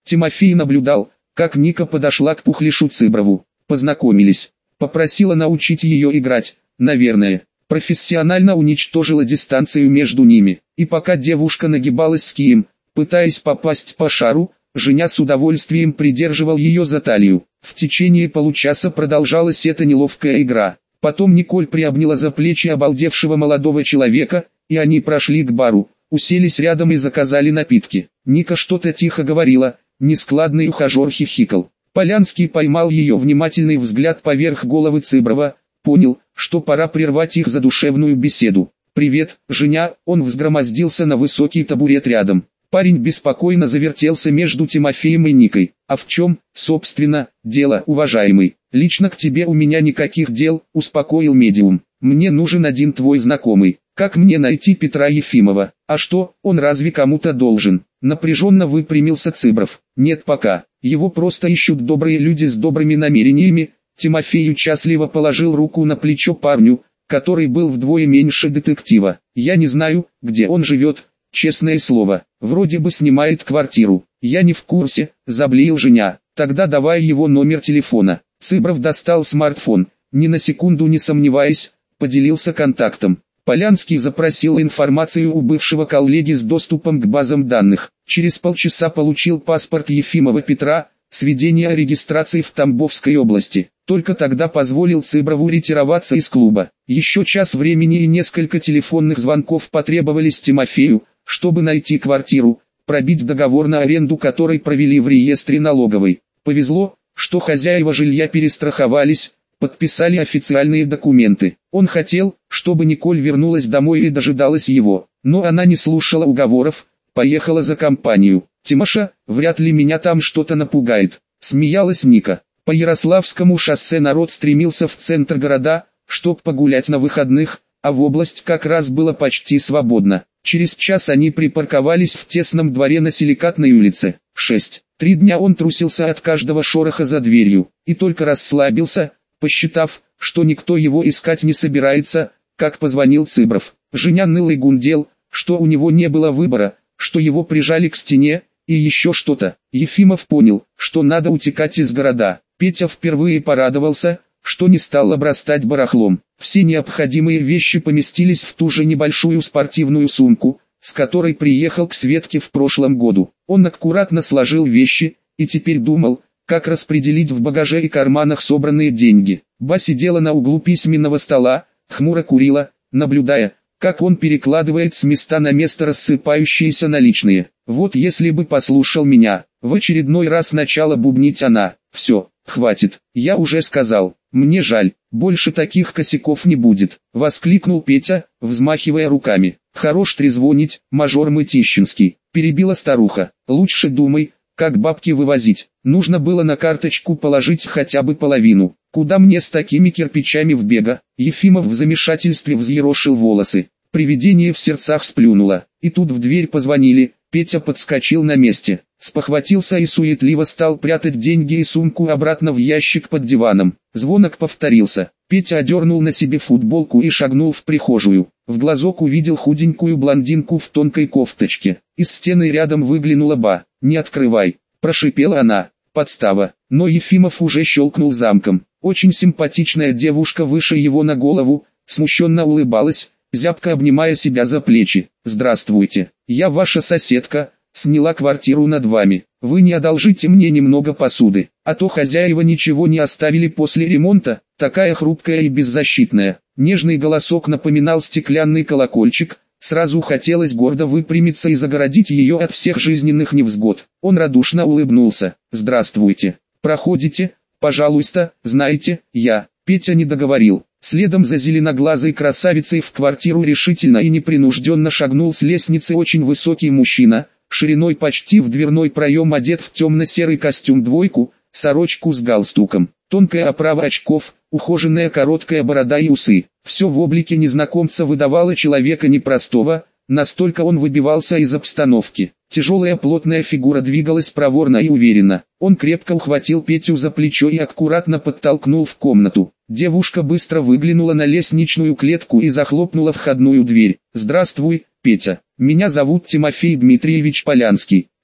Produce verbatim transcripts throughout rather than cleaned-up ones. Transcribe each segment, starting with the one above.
Тимофей наблюдал, как Ника подошла к Пухлишу Цыброву. Познакомились. Попросила научить ее играть, наверное. Профессионально уничтожила дистанцию между ними. И пока девушка нагибалась с кием, пытаясь попасть по шару, Женя с удовольствием придерживал ее за талию. В течение получаса продолжалась эта неловкая игра. Потом Николь приобняла за плечи обалдевшего молодого человека, и они прошли к бару, уселись рядом и заказали напитки. Ника что-то тихо говорила, нескладный ухажер хихикал. Полянский поймал ее внимательный взгляд поверх головы Цыброва, понял, что пора прервать их задушевную беседу. «Привет, Женя», он взгромоздился на высокий табурет рядом. Парень беспокойно завертелся между Тимофеем и Никой. «А в чем, собственно, дело, уважаемый?» «Лично к тебе у меня никаких дел», — успокоил медиум. «Мне нужен один твой знакомый. Как мне найти Петра Ефимова? А что, он разве кому-то должен?» Напряженно выпрямился Цыбров. «Нет пока. Его просто ищут добрые люди с добрыми намерениями». Тимофей участливо положил руку на плечо парню, который был вдвое меньше детектива. «Я не знаю, где он живет, честное слово. Вроде бы снимает квартиру. Я не в курсе», — заблеял Женя. «Тогда давай его номер телефона». Цыбров достал смартфон, ни на секунду не сомневаясь, поделился контактом. Полянский запросил информацию у бывшего коллеги с доступом к базам данных. Через полчаса получил паспорт Ефимова Петра, сведения о регистрации в Тамбовской области. Только тогда позволил Цыброву ретироваться из клуба. Еще час времени и несколько телефонных звонков потребовались Тимофею, чтобы найти квартиру, пробить договор на аренду которой провели в реестре налоговой. Повезло, что хозяева жилья перестраховались, подписали официальные документы. Он хотел, чтобы Николь вернулась домой и дожидалась его, но она не слушала уговоров, поехала за компанию. «Тимоша, вряд ли меня там что-то напугает», — смеялась Ника. По Ярославскому шоссе народ стремился в центр города, чтоб погулять на выходных, а в область как раз было почти свободно. Через час они припарковались в тесном дворе на Силикатной улице. шесть. Три дня он трусился от каждого шороха за дверью, и только расслабился, посчитав, что никто его искать не собирается, как позвонил Цыбров. Женя ныл и гундел, что у него не было выбора, что его прижали к стене, и еще что-то. Ефимов понял, что надо утекать из города. Петя впервые порадовался, что не стал обрастать барахлом. Все необходимые вещи поместились в ту же небольшую спортивную сумку, с которой приехал к Светке в прошлом году. Он аккуратно сложил вещи, и теперь думал, как распределить в багаже и карманах собранные деньги. Ба сидела на углу письменного стола, хмуро курила, наблюдая, как он перекладывает с места на место рассыпающиеся наличные. «Вот если бы послушал меня», в очередной раз начала бубнить она. «Все, хватит, я уже сказал, мне жаль, больше таких косяков не будет», — воскликнул Петя, взмахивая руками. «Хорош трезвонить, мажор Мытищинский», — перебила старуха. «Лучше думай, как бабки вывозить. Нужно было на карточку положить хотя бы половину. Куда мне с такими кирпичами в бега?» Ефимов в замешательстве взъерошил волосы. Привидение в сердцах сплюнуло. И тут в дверь позвонили. Петя подскочил на месте, спохватился и суетливо стал прятать деньги и сумку обратно в ящик под диваном. Звонок повторился. Петя одернул на себе футболку и шагнул в прихожую. В глазок увидел худенькую блондинку в тонкой кофточке. Из стены рядом выглянула Ба. «Не открывай», – прошипела она. Подстава. Но Ефимов уже щелкнул замком. Очень симпатичная девушка выше его на голову, смущенно улыбалась, зябко обнимая себя за плечи. «Здравствуйте, я ваша соседка, сняла квартиру над вами. Вы не одолжите мне немного посуды, а то хозяева ничего не оставили после ремонта, такая хрупкая и беззащитная». Нежный голосок напоминал стеклянный колокольчик, сразу хотелось гордо выпрямиться и загородить ее от всех жизненных невзгод. Он радушно улыбнулся. «Здравствуйте. Проходите, пожалуйста, знаете, я...» Петя не договорил. Следом за зеленоглазой красавицей в квартиру решительно и непринужденно шагнул с лестницы очень высокий мужчина, шириной почти в дверной проем одет в темно-серый костюм двойку, сорочку с галстуком, тонкая оправа очков, ухоженная короткая борода и усы. Все в облике незнакомца выдавало человека непростого, настолько он выбивался из обстановки. Тяжелая плотная фигура двигалась проворно и уверенно. Он крепко ухватил Петю за плечо и аккуратно подтолкнул в комнату. Девушка быстро выглянула на лестничную клетку и захлопнула входную дверь. «Здравствуй, Петя. Меня зовут Тимофей Дмитриевич Полянский»,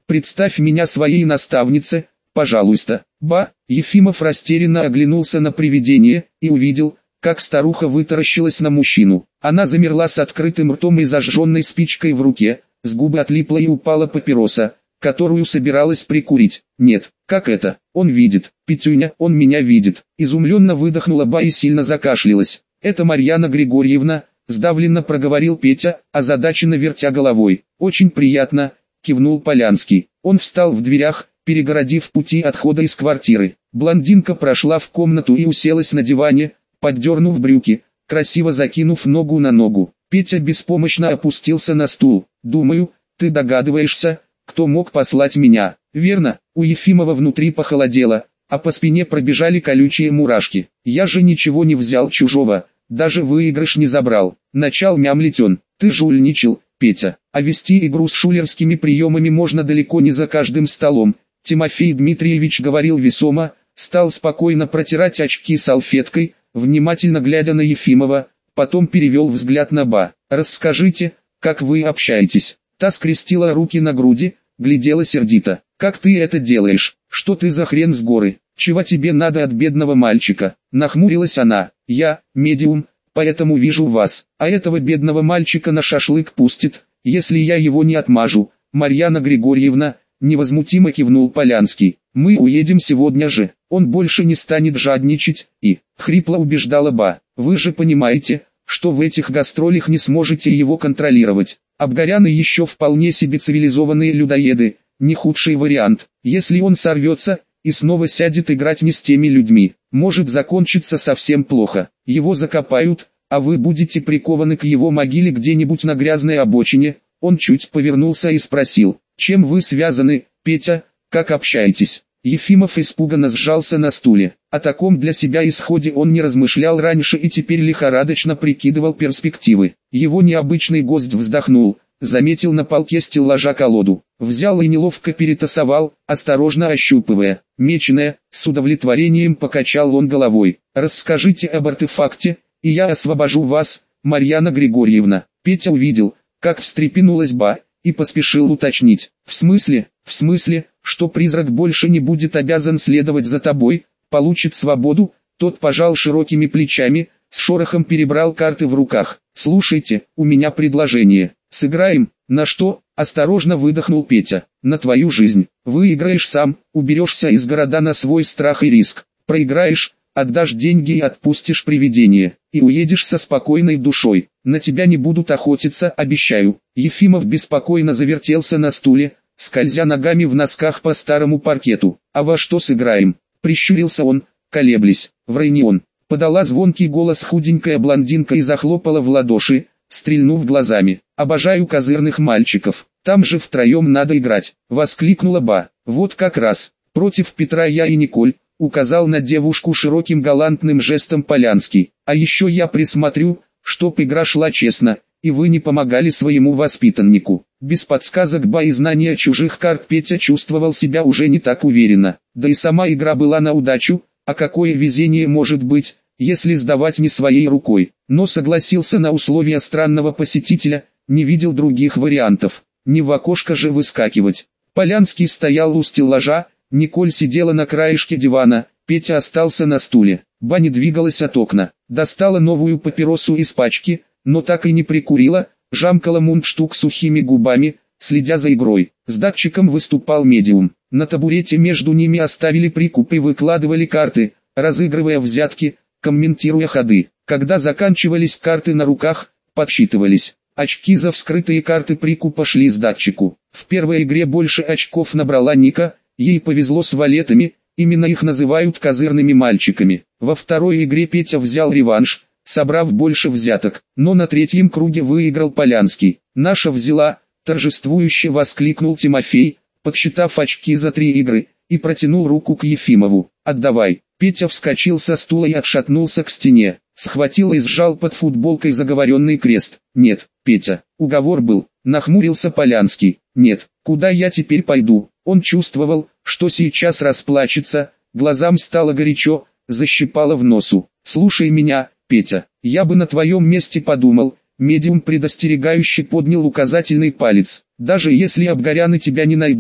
Представь меня своей наставнице, пожалуйста. Ба, Ефимов растерянно оглянулся на привидение и увидел, как старуха вытаращилась на мужчину. Она замерла с открытым ртом и зажженной спичкой в руке, с губы отлипла и упала папироса, которую собиралась прикурить. Нет, как это? Он видит. Петюня, он меня видит. Изумленно выдохнула Ба и сильно закашлялась. Это Марьяна Григорьевна, сдавленно проговорил Петя, озадаченно вертя головой. Очень приятно, кивнул Полянский. Он встал в дверях, перегородив пути отхода из квартиры. Блондинка прошла в комнату и уселась на диване, поддернув брюки, красиво закинув ногу на ногу. Петя беспомощно опустился на стул. «Думаю, ты догадываешься, кто мог послать меня?» «Верно». У Ефимова внутри похолодело, а по спине пробежали колючие мурашки. «Я же ничего не взял чужого, даже выигрыш не забрал». Начал мямлить он. «Ты жульничал, Петя, а вести игру с шулерскими приемами можно далеко не за каждым столом». Тимофей Дмитриевич говорил весомо, стал спокойно протирать очки салфеткой, внимательно глядя на Ефимова, потом перевел взгляд на Ба. «Расскажите, как вы общаетесь?» Та скрестила руки на груди, глядела сердито. «Как ты это делаешь? Что ты за хрен с горы? Чего тебе надо от бедного мальчика?» Нахмурилась она. «Я, медиум, поэтому вижу вас, а этого бедного мальчика на шашлык пустит, если я его не отмажу». Марьяна Григорьевна, невозмутимо кивнул Полянский. «Мы уедем сегодня же, он больше не станет жадничать, и...» Хрипло убеждала Ба. «Вы же понимаете, что в этих гастролях не сможете его контролировать. Абгаряны еще вполне себе цивилизованные людоеды, не худший вариант. Если он сорвется и снова сядет играть не с теми людьми, может закончиться совсем плохо. Его закопают, а вы будете прикованы к его могиле где-нибудь на грязной обочине». Он чуть повернулся и спросил: «Чем вы связаны, Петя, как общаетесь?» Ефимов испуганно сжался на стуле. О таком для себя исходе он не размышлял раньше и теперь лихорадочно прикидывал перспективы. Его необычный гость вздохнул, заметил на полке стеллажа колоду, взял и неловко перетасовал, осторожно ощупывая. Меченая, с удовлетворением покачал он головой. «Расскажите об артефакте, и я освобожу вас, Марьяна Григорьевна». Петя увидел, как встрепенулась Ба, и поспешил уточнить. «В смысле, в смысле, что призрак больше не будет обязан следовать за тобой, получит свободу?» Тот пожал широкими плечами, с шорохом перебрал карты в руках. «Слушайте, у меня предложение. Сыграем?» «На что?» – осторожно выдохнул Петя. «На твою жизнь. Выиграешь сам, уберешься из города на свой страх и риск. Проиграешь, отдашь деньги и отпустишь привидение, и уедешь со спокойной душой. На тебя не будут охотиться, обещаю». Ефимов беспокойно завертелся на стуле, скользя ногами в носках по старому паркету. «А во что сыграем?» – прищурился он, колеблясь. «В Рейнион», – подала звонкий голос худенькая блондинка и захлопала в ладоши, стрельнув глазами. «Обожаю козырных мальчиков, там же втроем надо играть», – воскликнула Ба. «Вот как раз, против Петра я и Николь», – указал на девушку широким галантным жестом Полянский. «А еще я присмотрю, чтоб игра шла честно, и вы не помогали своему воспитаннику». Без подсказок Ба и знания чужих карт Петя чувствовал себя уже не так уверенно, да и сама игра была на удачу, а какое везение может быть, если сдавать не своей рукой. Но согласился на условия странного посетителя, не видел других вариантов, не в окошко же выскакивать. Полянский стоял у стеллажа, Николь сидела на краешке дивана, Петя остался на стуле. Ба не двигалась от окна, достала новую папиросу из пачки, но так и не прикурила, жамкала мундштук сухими губами, следя за игрой. С датчиком выступал медиум. На табурете между ними оставили прикуп и выкладывали карты, разыгрывая взятки, комментируя ходы. Когда заканчивались карты на руках, подсчитывались. Очки за вскрытые карты прикупа шли с датчику. В первой игре больше очков набрала Ника, ей повезло с валетами, именно их называют козырными мальчиками. Во второй игре Петя взял реванш, собрав больше взяток, но на третьем круге выиграл Полянский. «Наша взяла», — торжествующе воскликнул Тимофей, подсчитав очки за три игры, и протянул руку к Ефимову. «Отдавай». Петя вскочил со стула и отшатнулся к стене, схватил и сжал под футболкой заговоренный крест. «Нет, Петя, уговор был», — нахмурился Полянский. «Нет, куда я теперь пойду?» Он чувствовал, что сейчас расплачется, глазам стало горячо, защипало в носу. «Слушай меня, Петя, я бы на твоем месте подумал», — медиум предостерегающе поднял указательный палец. «Даже если абгаряны тебя не найдут,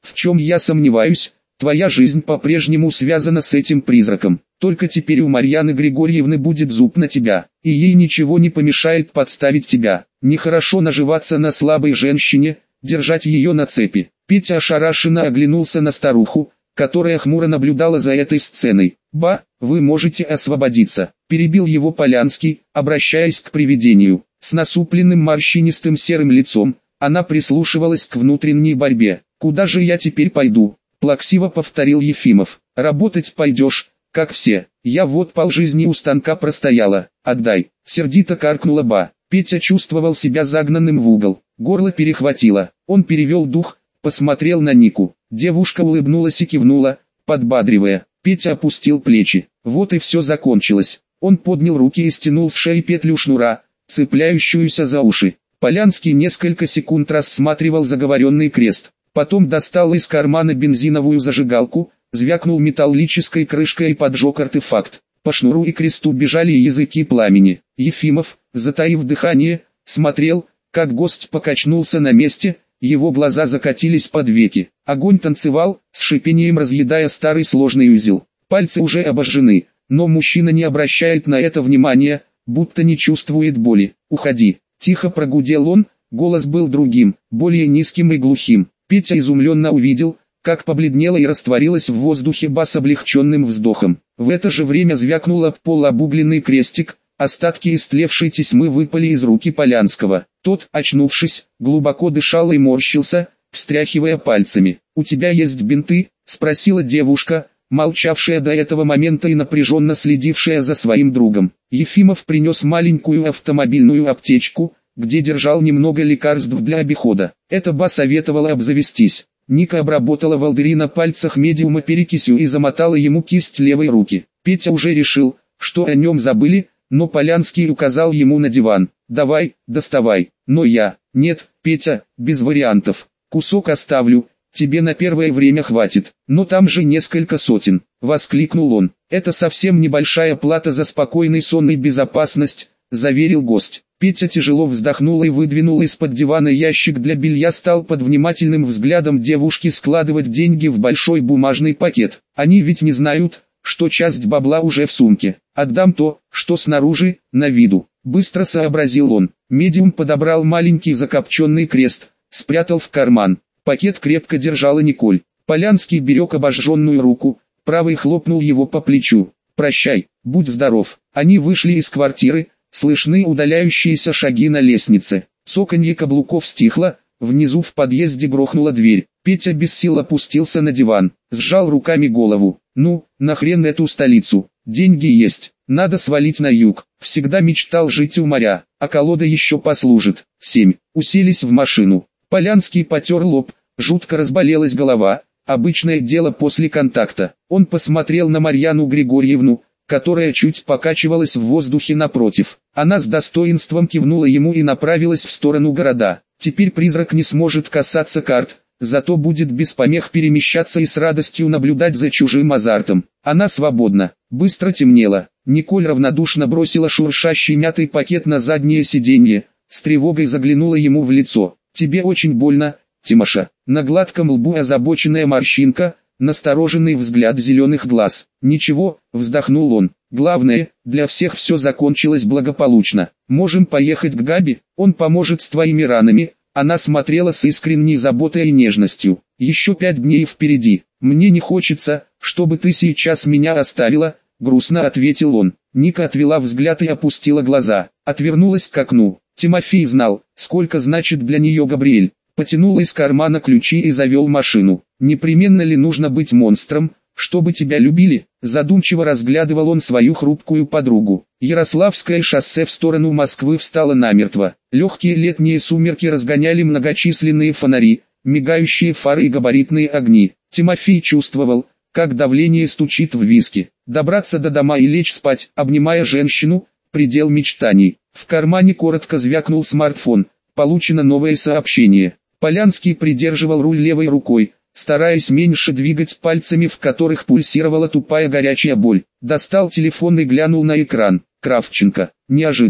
В чем я сомневаюсь, твоя жизнь по-прежнему связана с этим призраком. Только теперь у Марьяны Григорьевны будет зуб на тебя, и ей ничего не помешает подставить тебя. Нехорошо наживаться на слабой женщине, держать ее на цепи. Петя ошарашенно оглянулся на старуху, которая хмуро наблюдала за этой сценой. «Ба, вы можете освободиться», – перебил его Полянский, обращаясь к привидению. С насупленным морщинистым серым лицом, она прислушивалась к внутренней борьбе. «Куда же я теперь пойду?» – плаксиво повторил Ефимов. «Работать пойдешь, как все. Я вот полжизни у станка простояла. Отдай», – сердито каркнула Ба. Петя чувствовал себя загнанным в угол. Горло перехватило. Он перевел дух, посмотрел на Нику. Девушка улыбнулась и кивнула, подбадривая. Петя опустил плечи. Вот и все закончилось. Он поднял руки и стянул с шеи петлю шнура, цепляющуюся за уши. Полянский несколько секунд рассматривал заговоренный крест. Потом достал из кармана бензиновую зажигалку, звякнул металлической крышкой и поджег артефакт. По шнуру и кресту бежали языки пламени. Ефимов, затаив дыхание, смотрел, как гость покачнулся на месте, его глаза закатились под веки. Огонь танцевал, с шипением разъедая старый сложный узел. Пальцы уже обожжены, но мужчина не обращает на это внимания, будто не чувствует боли. «Уходи!» – тихо прогудел он, голос был другим, более низким и глухим. Петя изумленно увидел, как побледнела и растворилась в воздухе Ба с облегченным вздохом. В это же время звякнул об пол обугленный крестик, остатки истлевшей тесьмы выпали из руки Полянского. Тот, очнувшись, глубоко дышал и морщился, встряхивая пальцами. «У тебя есть бинты?» – спросила девушка, молчавшая до этого момента и напряженно следившая за своим другом. Ефимов принес маленькую автомобильную аптечку, где держал немного лекарств для обихода. Это Ба советовала обзавестись. Ника обработала волдыри на пальцах медиума перекисью и замотала ему кисть левой руки. Петя уже решил, что о нем забыли, но Полянский указал ему на диван. «Давай, доставай». Но я: «Нет, Петя, без вариантов. Кусок оставлю, тебе на первое время хватит». «Но там же несколько сотен», — воскликнул он. «Это совсем небольшая плата за спокойный сон и безопасность», — заверил гость. Петя тяжело вздохнул и выдвинул из-под дивана ящик для белья, стал под внимательным взглядом девушки складывать деньги в большой бумажный пакет. «Они ведь не знают, что часть бабла уже в сумке. Отдам то, что снаружи, на виду», — быстро сообразил он. Медиум подобрал маленький закопченный крест, спрятал в карман. Пакет крепко держала Николь. Полянский берег обожженную руку, правый хлопнул его по плечу. «Прощай, будь здоров». Они вышли из квартиры, слышны удаляющиеся шаги на лестнице. Цоканье каблуков стихло, внизу в подъезде грохнула дверь. Петя без сил опустился на диван, сжал руками голову. «Ну, нахрен эту столицу? Деньги есть, надо свалить на юг. Всегда мечтал жить у моря, а колода еще послужит». семь. Уселись в машину. Полянский потер лоб, жутко разболелась голова, обычное дело после контакта. Он посмотрел на Марьяну Григорьевну, которая чуть покачивалась в воздухе напротив. Она с достоинством кивнула ему и направилась в сторону города. Теперь призрак не сможет касаться карт, зато будет без помех перемещаться и с радостью наблюдать за чужим азартом. Она свободна. Быстро темнело. Николь равнодушно бросила шуршащий мятый пакет на заднее сиденье, с тревогой заглянула ему в лицо. «Тебе очень больно, Тимоша». На гладком лбу озабоченная морщинка, настороженный взгляд зеленых глаз. «Ничего», — вздохнул он. «Главное, для всех все закончилось благополучно. Можем поехать к Габи, он поможет с твоими ранами». Она смотрела с искренней заботой и нежностью. «Еще пять дней впереди. Мне не хочется, чтобы ты сейчас меня оставила», — грустно ответил он. Ника отвела взгляд и опустила глаза. Отвернулась к окну. Тимофей знал, сколько значит для нее Габриэль. Потянул из кармана ключи и завел машину. «Непременно ли нужно быть монстром, чтобы тебя любили?» Задумчиво разглядывал он свою хрупкую подругу. Ярославское шоссе в сторону Москвы встало намертво. Легкие летние сумерки разгоняли многочисленные фонари, мигающие фары и габаритные огни. Тимофей чувствовал, как давление стучит в виски. Добраться до дома и лечь спать, обнимая женщину, предел мечтаний. В кармане коротко звякнул смартфон. Получено новое сообщение. Полянский придерживал руль левой рукой, стараясь меньше двигать пальцами, в которых пульсировала тупая горячая боль. Достал телефон и глянул на экран. Кравченко. Неожиданно.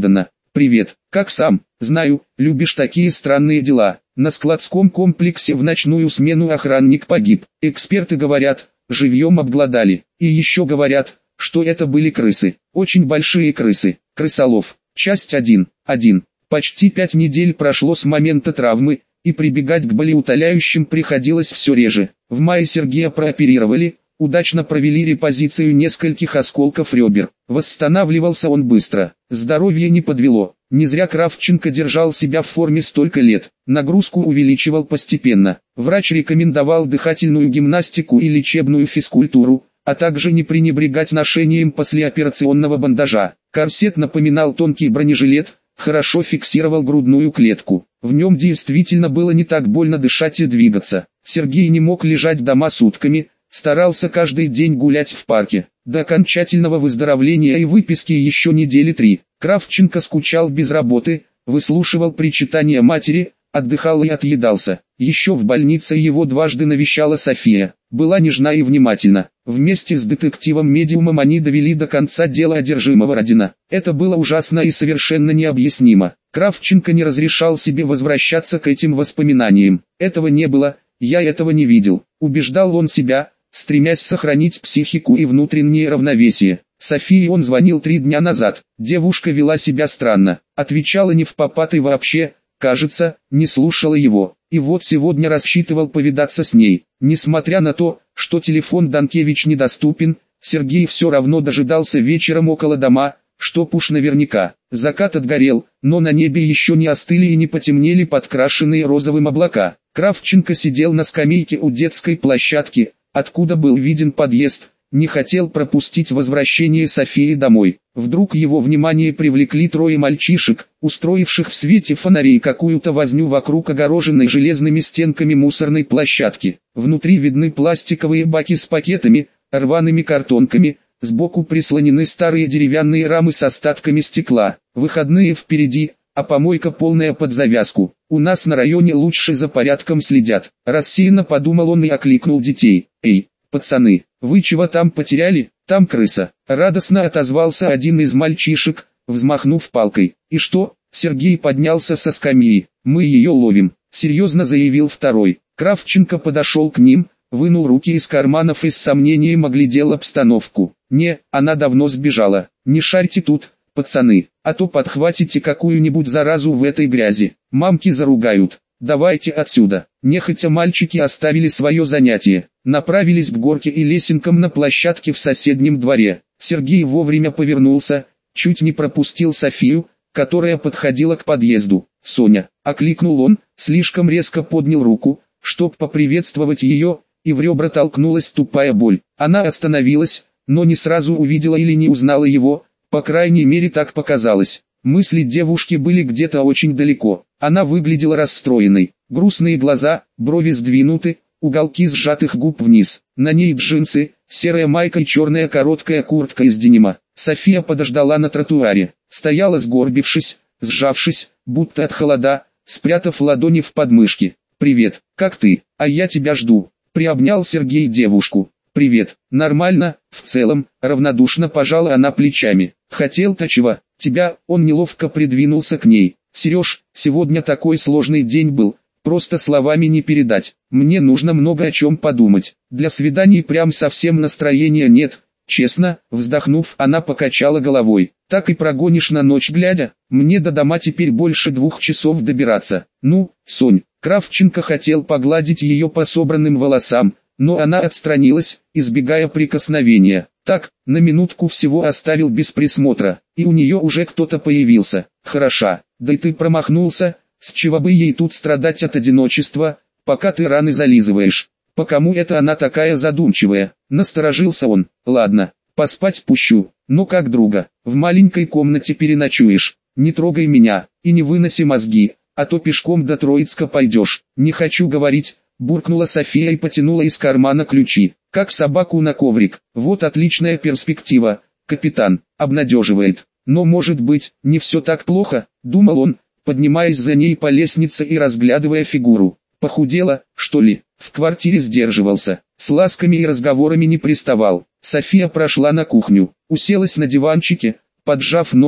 «Привет, как сам? Знаю, любишь такие странные дела. На складском комплексе в ночную смену охранник погиб. Эксперты говорят, живьем обглодали. И еще говорят, что это были крысы. Очень большие крысы. Крысолов. Часть один. один. Почти пять недель прошло с момента травмы, и прибегать к болеутоляющим приходилось все реже. В мае Сергея прооперировали, удачно провели репозицию нескольких осколков ребер. Восстанавливался он быстро, здоровье не подвело. Не зря Кравченко держал себя в форме столько лет, нагрузку увеличивал постепенно. Врач рекомендовал дыхательную гимнастику и лечебную физкультуру, а также не пренебрегать ношением послеоперационного бандажа. Корсет напоминал тонкий бронежилет, хорошо фиксировал грудную клетку. В нем действительно было не так больно дышать и двигаться. Сергей не мог лежать дома сутками, старался каждый день гулять в парке. До окончательного выздоровления и выписки еще недели три. Кравченко скучал без работы, выслушивал причитания матери, отдыхал и отъедался. Еще в больнице его дважды навещала София. Была нежна и внимательна. Вместе с детективом-медиумом они довели до конца дело одержимого Родина. Это было ужасно и совершенно необъяснимо. Кравченко не разрешал себе возвращаться к этим воспоминаниям. Этого не было, я этого не видел. Убеждал он себя, стремясь сохранить психику и внутреннее равновесие. Софии он звонил три дня назад. Девушка вела себя странно, отвечала не впопад и вообще, кажется, не слушала его. И вот сегодня рассчитывал повидаться с ней. Несмотря на то, что телефон Данкевич недоступен, Сергей все равно дожидался вечером около дома, чтоб уж наверняка. Закат отгорел, но на небе еще не остыли и не потемнели подкрашенные розовым облака. Кравченко сидел на скамейке у детской площадки, откуда был виден подъезд, не хотел пропустить возвращение Софии домой. Вдруг его внимание привлекли трое мальчишек, устроивших в свете фонарей какую-то возню вокруг огороженной железными стенками мусорной площадки. Внутри видны пластиковые баки с пакетами, рваными картонками, сбоку прислонены старые деревянные рамы с остатками стекла. Выходные впереди, а помойка полная под завязку. У нас на районе лучше за порядком следят. Рассеянно подумал он и окликнул детей. «Эй, пацаны, вы чего там потеряли? Там крыса!» Радостно отозвался один из мальчишек, взмахнув палкой. «И что?» Сергей поднялся со скамьи. «Мы ее ловим», серьезно заявил второй. Кравченко подошел к ним, вынул руки из карманов и с сомнением оглядел обстановку. «Не, она давно сбежала. Не шарьте тут, пацаны, а то подхватите какую-нибудь заразу в этой грязи. Мамки заругают. Давайте отсюда». Нехотя мальчики оставили свое занятие, направились к горке и лесенкам на площадке в соседнем дворе. Сергей вовремя повернулся, чуть не пропустил Софию, которая подходила к подъезду. «Соня!» — окликнул он, слишком резко поднял руку, чтоб поприветствовать ее, и в ребра толкнулась тупая боль. Она остановилась, но не сразу увидела или не узнала его, по крайней мере так показалось. Мысли девушки были где-то очень далеко. Она выглядела расстроенной. Грустные глаза, брови сдвинуты, уголки сжатых губ вниз. На ней джинсы, серая майка и черная короткая куртка из денима. София подождала на тротуаре. Стояла сгорбившись, сжавшись, будто от холода, спрятав ладони в подмышки. «Привет, как ты? А я тебя жду». Приобнял Сергей девушку. «Привет, нормально, в целом», равнодушно пожала она плечами. «Хотел-то чего? Тебя?» Он неловко придвинулся к ней. «Сереж, сегодня такой сложный день был, просто словами не передать. Мне нужно много о чем подумать. Для свиданий прям совсем настроения нет». Честно, вздохнув, она покачала головой. «Так и прогонишь на ночь глядя? Мне до дома теперь больше двух часов добираться». «Ну, Сонь». Кравченко хотел погладить ее по собранным волосам, но она отстранилась, избегая прикосновения. Так, на минутку всего оставил без присмотра, и у нее уже кто-то появился. «Хороша, да и ты промахнулся, с чего бы ей тут страдать от одиночества, пока ты раны зализываешь». «По кому это она такая задумчивая?» Насторожился он. «Ладно, поспать пущу, но как друга, в маленькой комнате переночуешь. Не трогай меня, и не выноси мозги, а то пешком до Троицка пойдешь». «Не хочу говорить», буркнула София и потянула из кармана ключи. «Как собаку на коврик. Вот отличная перспектива, капитан», обнадеживает. «Но может быть, не все так плохо», думал он, поднимаясь за ней по лестнице и разглядывая фигуру. «Похудела, что ли?» В квартире сдерживался, с ласками и разговорами не приставал. София прошла на кухню, уселась на диванчике, поджав ногу,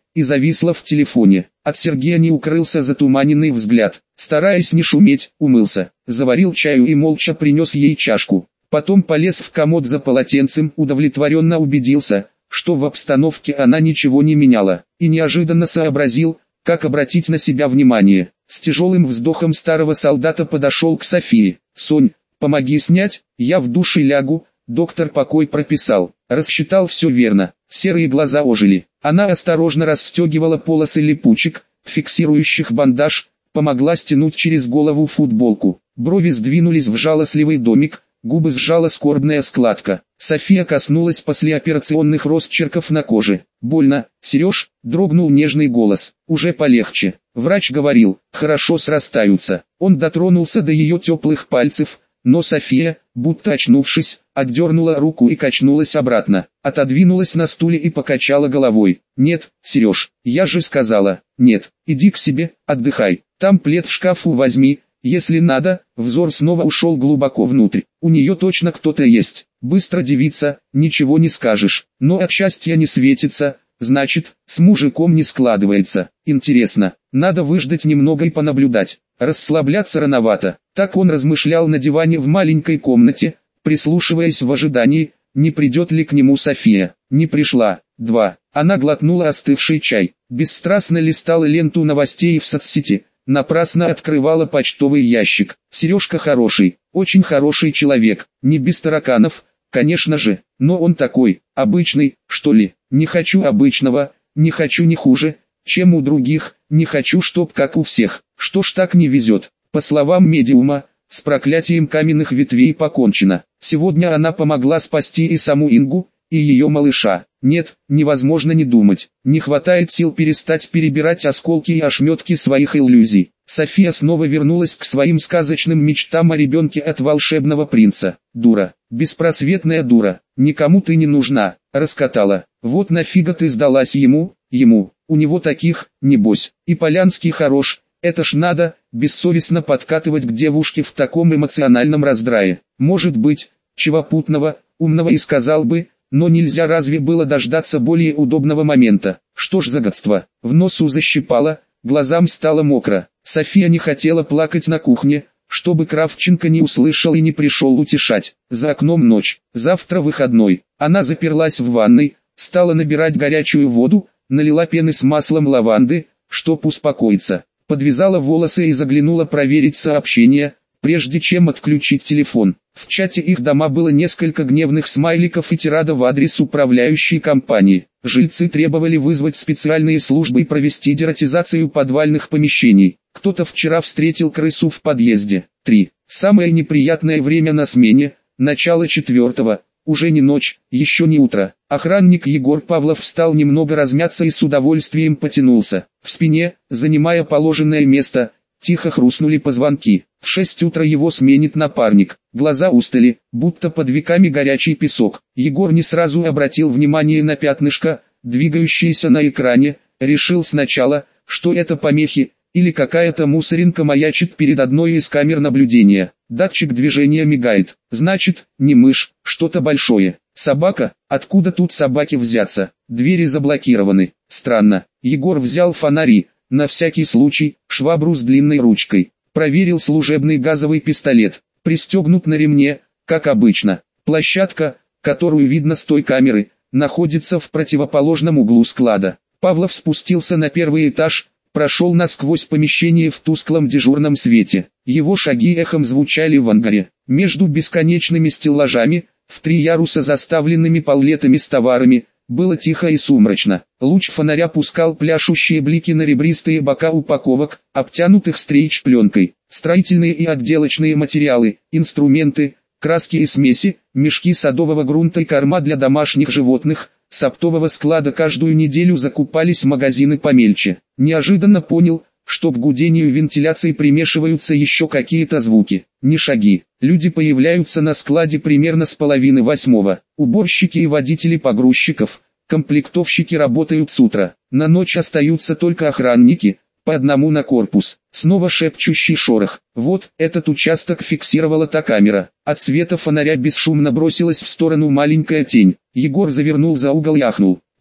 и зависла в телефоне. От Сергея не укрылся затуманенный взгляд. Стараясь не шуметь, умылся, заварил чаю и молча принес ей чашку. Потом полез в комод за полотенцем, удовлетворенно убедился, что в обстановке она ничего не меняла, и неожиданно сообразил, как обратить на себя внимание. С тяжелым вздохом старого солдата подошел к Софии. «Сонь, помоги снять, я в душе лягу». Доктор покой прописал, рассчитал все верно, серые глаза ожили. Она осторожно расстегивала полосы липучек, фиксирующих бандаж, помогла стянуть через голову футболку. Брови сдвинулись в жалостливый домик, губы сжала скорбная складка. София коснулась послеоперационных росчерков на коже. «Больно, Сереж?» – дрогнул нежный голос. «Уже полегче». Врач говорил, хорошо срастаются. Он дотронулся до ее теплых пальцев, но София, будто очнувшись, отдернула руку и качнулась обратно. Отодвинулась на стуле и покачала головой. «Нет, Сереж, я же сказала, нет, иди к себе, отдыхай, там плед в шкафу возьми». Если надо, взор снова ушел глубоко внутрь. У нее точно кто-то есть. Быстро девица, ничего не скажешь. Но от счастья не светится, значит, с мужиком не складывается. Интересно, надо выждать немного и понаблюдать. Расслабляться рановато. Так он размышлял на диване в маленькой комнате, прислушиваясь в ожидании, не придет ли к нему София. Не пришла. Два. Она глотнула остывший чай. Бесстрастно листала ленту новостей в соцсети. Напрасно открывала почтовый ящик. Сережка хороший, очень хороший человек, не без тараканов, конечно же, но он такой, обычный, что ли. Не хочу обычного, не хочу не хуже, чем у других, не хочу чтоб как у всех. Что ж так не везет? По словам медиума, с проклятием каменных ветвей покончено. Сегодня она помогла спасти и саму Ингу, и ее малыша. Нет, невозможно не думать. Не хватает сил перестать перебирать осколки и ошметки своих иллюзий. София снова вернулась к своим сказочным мечтам о ребенке от волшебного принца. Дура, беспросветная дура, никому ты не нужна, раскатала. Вот нафига ты сдалась ему, ему, у него таких, небось. И Полянский хорош, это ж надо, бессовестно подкатывать к девушке в таком эмоциональном раздрае. Может быть, чего путного, умного и сказал бы, но нельзя разве было дождаться более удобного момента? Что ж за гадство? В носу защипало, глазам стало мокро. София не хотела плакать на кухне, чтобы Кравченко не услышал и не пришел утешать. За окном ночь, завтра выходной. Она заперлась в ванной, стала набирать горячую воду, налила пены с маслом лаванды, чтоб успокоиться. Подвязала волосы и заглянула проверить сообщения, прежде чем отключить телефон. В чате их дома было несколько гневных смайликов и тирада в адрес управляющей компании. Жильцы требовали вызвать специальные службы и провести дератизацию подвальных помещений. Кто-то вчера встретил крысу в подъезде. три. Самое неприятное время на смене, начало четвертого, уже не ночь, еще не утро. Охранник Егор Павлов встал немного размяться и с удовольствием потянулся. В спине, занимая положенное место, тихо хрустнули позвонки. В шесть утра его сменит напарник. Глаза устали, будто под веками горячий песок. Егор не сразу обратил внимание на пятнышко, двигающееся на экране, решил сначала, что это помехи, или какая-то мусоринка маячит перед одной из камер наблюдения. Датчик движения мигает. Значит, не мышь, что-то большое. Собака? Откуда тут собаки взяться? Двери заблокированы. Странно. Егор взял фонари, на всякий случай, швабру с длинной ручкой. Проверил служебный газовый пистолет. Пристегнут на ремне, как обычно. Площадка, которую видно с той камеры, находится в противоположном углу склада. Павлов спустился на первый этаж, прошел насквозь помещение в тусклом дежурном свете. Его шаги эхом звучали в ангаре. Между бесконечными стеллажами, в три яруса заставленными паллетами с товарами, было тихо и сумрачно. Луч фонаря пускал пляшущие блики на ребристые бока упаковок, обтянутых стрейч-пленкой. Строительные и отделочные материалы, инструменты, краски и смеси, мешки садового грунта и корма для домашних животных. С оптового склада каждую неделю закупались магазины помельче. Неожиданно понял, что к гудению вентиляции примешиваются еще какие-то звуки. Не шаги. Люди появляются на складе примерно с половины восьмого. Уборщики и водители погрузчиков, комплектовщики работают с утра. На ночь остаются только охранники, по одному на корпус. Снова шепчущий шорох. Вот, этот участок фиксировала та камера. От света фонаря бесшумно бросилась в сторону маленькая тень. Егор завернул за угол и ахнул.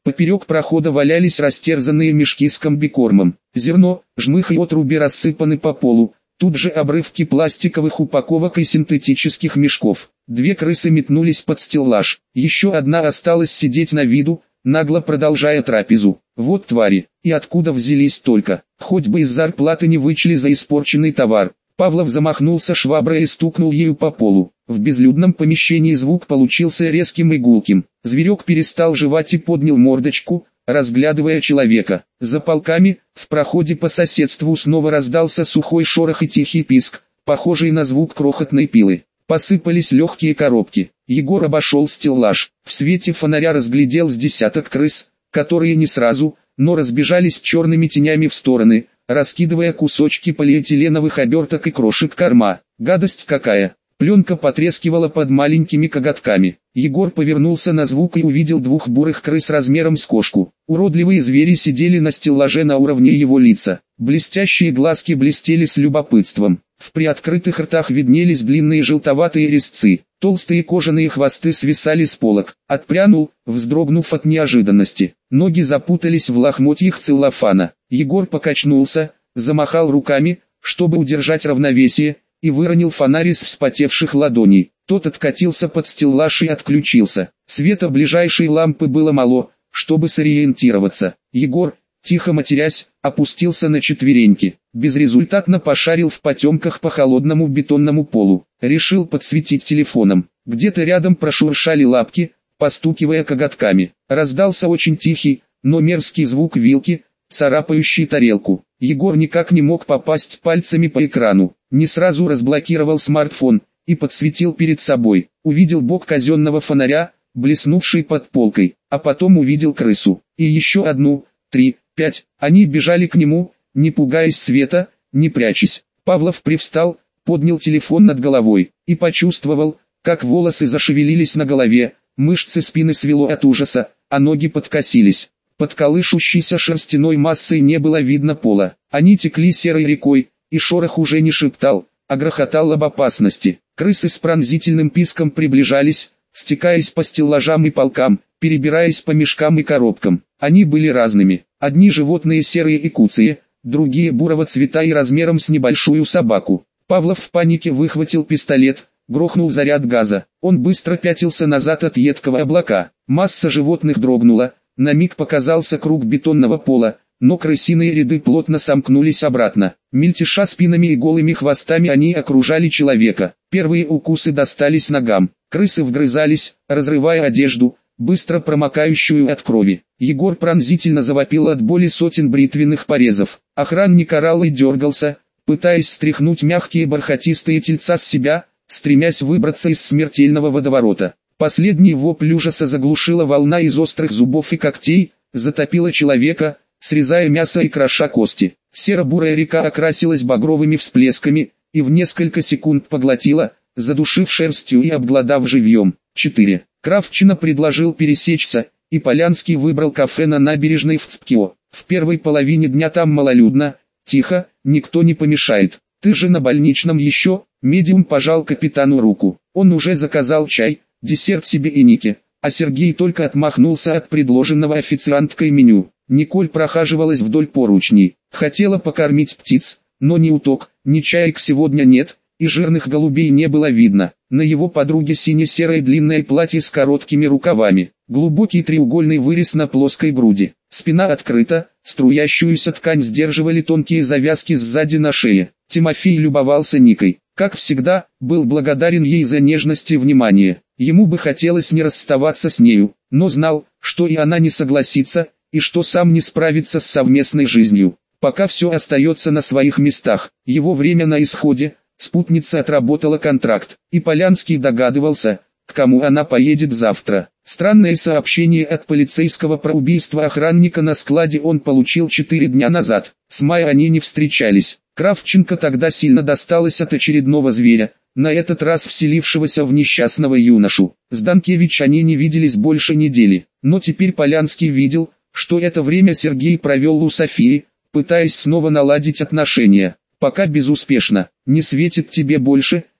Поперек прохода валялись растерзанные мешки с комбикормом. Зерно, жмых и отруби рассыпаны по полу. Тут же обрывки пластиковых упаковок и синтетических мешков. Две крысы метнулись под стеллаж. Еще одна осталась сидеть на виду, нагло продолжая трапезу. Вот твари, и откуда взялись только. Хоть бы из зарплаты не вычли за испорченный товар. Павлов замахнулся шваброй и стукнул ею по полу. В безлюдном помещении звук получился резким и гулким. Зверек перестал жевать и поднял мордочку, разглядывая человека. За полками, в проходе по соседству снова раздался сухой шорох и тихий писк, похожий на звук крохотной пилы. Посыпались легкие коробки. Егор обошел стеллаж. В свете фонаря разглядел с десяток крыс, которые не сразу, но разбежались черными тенями в стороны, раскидывая кусочки полиэтиленовых оберток и крошек корма. Гадость какая! Пленка потрескивала под маленькими коготками. Егор повернулся на звук и увидел двух бурых крыс размером с кошку. Уродливые звери сидели на стеллаже на уровне его лица. Блестящие глазки блестели с любопытством. В приоткрытых ртах виднелись длинные желтоватые резцы. Толстые кожаные хвосты свисали с полок. Отпрянул, вздрогнув от неожиданности. Ноги запутались в лохмотьях целлофана. Егор покачнулся, замахал руками, чтобы удержать равновесие, и выронил фонарь из вспотевших ладоней. Тот откатился под стеллаж и отключился. Света ближайшей лампы было мало, чтобы сориентироваться. Егор, тихо матерясь, опустился на четвереньки. Безрезультатно пошарил в потемках по холодному бетонному полу. Решил подсветить телефоном. Где-то рядом прошуршали лапки, постукивая коготками. Раздался очень тихий, но мерзкий звук вилки, царапающий тарелку. Егор никак не мог попасть пальцами по экрану. Не сразу разблокировал смартфон и подсветил перед собой. Увидел бок казенного фонаря, блеснувший под полкой, а потом увидел крысу. И еще одну, три, пять. Они бежали к нему, не пугаясь света, не прячась. Павлов привстал, поднял телефон над головой и почувствовал, как волосы зашевелились на голове, мышцы спины свело от ужаса, а ноги подкосились. Под колышущейся шерстяной массой не было видно пола. Они текли серой рекой, и шорох уже не шептал, а грохотал об опасности. Крысы с пронзительным писком приближались, стекаясь по стеллажам и полкам, перебираясь по мешкам и коробкам. Они были разными. Одни животные серые и куцые, другие бурого цвета и размером с небольшую собаку. Павлов в панике выхватил пистолет, грохнул заряд газа. Он быстро пятился назад от едкого облака. Масса животных дрогнула, на миг показался круг бетонного пола, но крысиные ряды плотно сомкнулись обратно. Мельтеша спинами и голыми хвостами они окружали человека. Первые укусы достались ногам. Крысы вгрызались, разрывая одежду, быстро промокающую от крови. Егор пронзительно завопил от боли сотен бритвенных порезов. Охранник орал и дергался, пытаясь стряхнуть мягкие бархатистые тельца с себя, стремясь выбраться из смертельного водоворота. Последний вопль ужаса заглушила волна из острых зубов и когтей, затопила человека, срезая мясо и кроша кости. Серо-бурая река окрасилась багровыми всплесками, и в несколько секунд поглотила, задушив шерстью и обглодав живьем. четыре. Кравчина предложил пересечься, и Полянский выбрал кафе на набережной в Цпкио. В первой половине дня там малолюдно, тихо, никто не помешает. Ты же на больничном еще? Медиум пожал капитану руку. Он уже заказал чай, десерт себе и Нике, а Сергей только отмахнулся от предложенного официанткой меню. Николь прохаживалась вдоль поручней, хотела покормить птиц, но ни уток, ни чаек сегодня нет, и жирных голубей не было видно. На его подруге сине-серое длинное платье с короткими рукавами, глубокий треугольный вырез на плоской груди, спина открыта, струящуюся ткань сдерживали тонкие завязки сзади на шее. Тимофей любовался Никой, как всегда, был благодарен ей за нежность и внимание. Ему бы хотелось не расставаться с нею, но знал, что и она не согласится, и что сам не справится с совместной жизнью. Пока все остается на своих местах, его время на исходе. Спутница отработала контракт, и Полянский догадывался, к кому она поедет завтра. Странное сообщение от полицейского про убийство охранника на складе он получил четыре дня назад. С мая они не встречались. Кравченко тогда сильно досталось от очередного зверя, на этот раз вселившегося в несчастного юношу. С Данкевич они не виделись больше недели, но теперь Полянский видел, что это время Сергей провел у Софии, пытаясь снова наладить отношения. Пока безуспешно. Не светит тебе больше,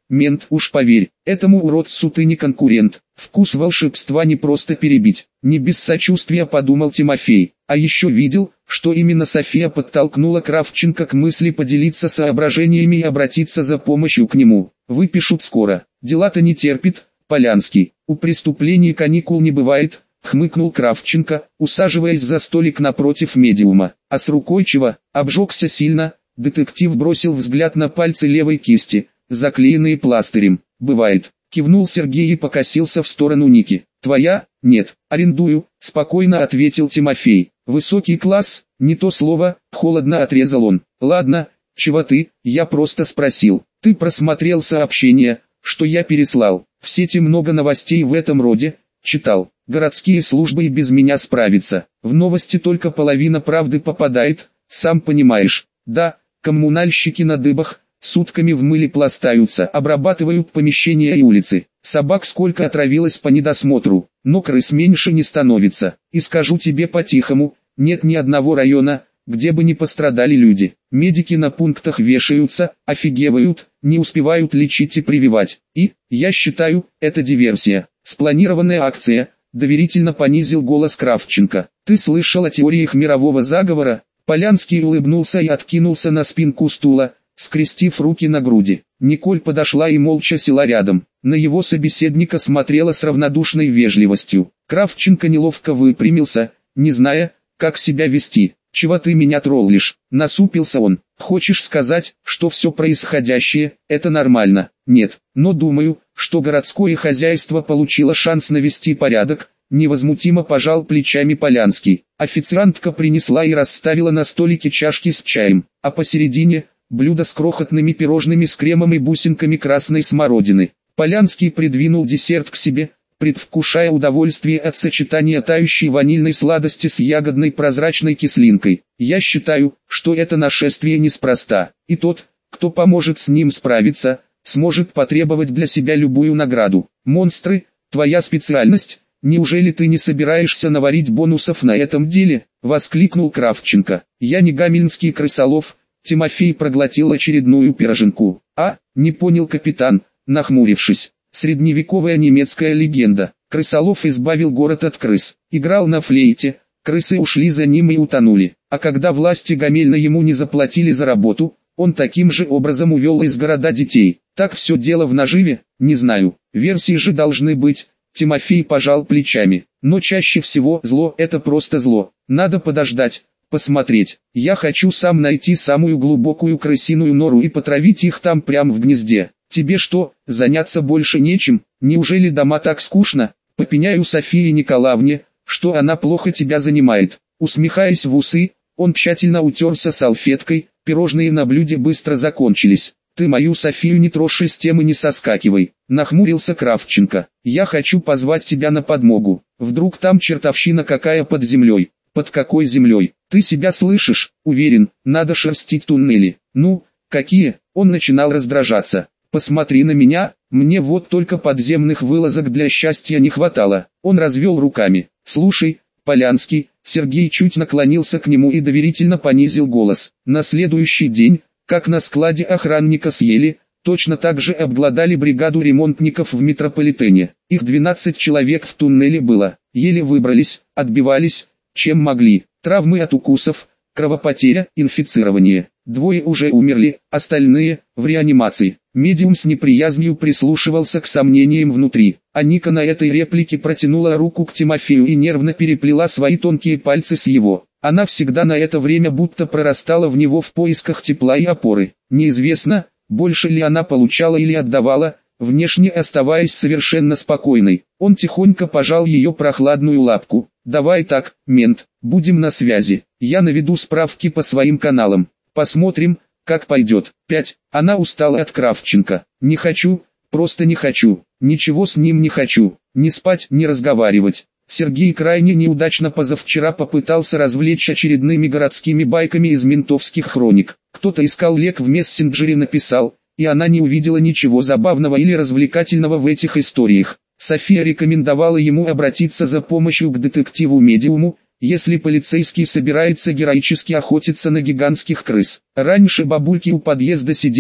Мент, уж поверь, этому уродцу ты не конкурент. Вкус волшебства не просто перебить. Не без сочувствия подумал Тимофей. А еще видел, что именно София подтолкнула Кравченко к мысли поделиться соображениями и обратиться за помощью к нему. Выпишут скоро. Дела-то не терпит, Полянский. У преступлений каникул не бывает, хмыкнул Кравченко, усаживаясь за столик напротив медиума. А с рукой чего? Обжегся сильно. Детектив бросил взгляд на пальцы левой кисти, заклеенные пластырем. Бывает. Кивнул Сергей и покосился в сторону Ники. «Твоя? Нет, арендую», — спокойно ответил Тимофей. «Высокий класс, не то слово», — холодно отрезал он. «Ладно, чего ты, я просто спросил. Ты просмотрел сообщение, что я переслал. В сети много новостей в этом роде, читал. Городские службы и без меня справятся. В новости только половина правды попадает, сам понимаешь. Да, коммунальщики на дыбах, сутками в мыле пластаются, обрабатывают помещения и улицы. Собак сколько отравилось по недосмотру, но крыс меньше не становится. И скажу тебе по-тихому, нет ни одного района, где бы не пострадали люди. Медики на пунктах вешаются, офигевают, не успевают лечить и прививать. И, я считаю, это диверсия, спланированная акция, доверительно понизил голос Кравченко. Ты слышал о теориях мирового заговора? Полянский улыбнулся и откинулся на спинку стула, скрестив руки на груди. Николь подошла и молча села рядом. На его собеседника смотрела с равнодушной вежливостью. Кравченко неловко выпрямился, не зная, как себя вести. «Чего ты меня троллишь?» — насупился он. «Хочешь сказать, что все происходящее — это нормально?» «Нет, но думаю, что городское хозяйство получило шанс навести порядок», — невозмутимо пожал плечами Полянский. Официантка принесла и расставила на столике чашки с чаем, а посередине — блюдо с крохотными пирожными с кремом и бусинками красной смородины. Полянский придвинул десерт к себе, предвкушая удовольствие от сочетания тающей ванильной сладости с ягодной прозрачной кислинкой. «Я считаю, что это нашествие неспроста, и тот, кто поможет с ним справиться, сможет потребовать для себя любую награду. Монстры, твоя специальность, неужели ты не собираешься наварить бонусов на этом деле?» — воскликнул Кравченко. «Я не гамельнский крысолов». Тимофей проглотил очередную пироженку. «А, не понял капитан», нахмурившись. Средневековая немецкая легенда. Крысолов избавил город от крыс. Играл на флейте, крысы ушли за ним и утонули. А когда власти Гамельна ему не заплатили за работу, он таким же образом увел из города детей. Так все дело в наживе? Не знаю. Версии же должны быть. Тимофей пожал плечами. Но чаще всего зло – это просто зло. Надо подождать, посмотреть. Я хочу сам найти самую глубокую крысиную нору и потравить их там прямо в гнезде. Тебе что, заняться больше нечем? Неужели дома так скучно? Попеняю Софии Николаевне, что она плохо тебя занимает. Усмехаясь в усы, он тщательно утерся салфеткой, пирожные на блюде быстро закончились. Ты мою Софию не трожь и с темы не соскакивай, нахмурился Кравченко. Я хочу позвать тебя на подмогу. Вдруг там чертовщина какая под землей? Под какой землей? Ты себя слышишь? Уверен, надо шерстить туннели. Ну, какие? Он начинал раздражаться. Посмотри на меня, мне вот только подземных вылазок для счастья не хватало. Он развел руками. Слушай, Полянский, Сергей чуть наклонился к нему и доверительно понизил голос. На следующий день, как на складе охранника съели, точно так же обглодали бригаду ремонтников в метрополитене. Их двенадцать человек в туннеле было. Еле выбрались, отбивались, чем могли. Травмы от укусов, кровопотеря, инфицирование. Двое уже умерли, остальные – в реанимации. Медиум с неприязнью прислушивался к сомнениям внутри, а Ника на этой реплике протянула руку к Тимофею и нервно переплела свои тонкие пальцы с его. Она всегда на это время будто прорастала в него в поисках тепла и опоры. Неизвестно, больше ли она получала или отдавала, внешне оставаясь совершенно спокойной. Он тихонько пожал ее прохладную лапку. «Давай так, мент, будем на связи. Я наведу справки по своим каналам. Посмотрим, как пойдет». пять. Она устала от Кравченко. «Не хочу, просто не хочу. Ничего с ним не хочу. Ни спать, ни разговаривать». Сергей крайне неудачно позавчера попытался развлечь очередными городскими байками из ментовских хроник. Кто-то искал лек в мессенджере, написал, и она не увидела ничего забавного или развлекательного в этих историях. София рекомендовала ему обратиться за помощью к детективу-медиуму, если полицейский собирается героически охотиться на гигантских крыс. Раньше бабульки у подъезда сидели,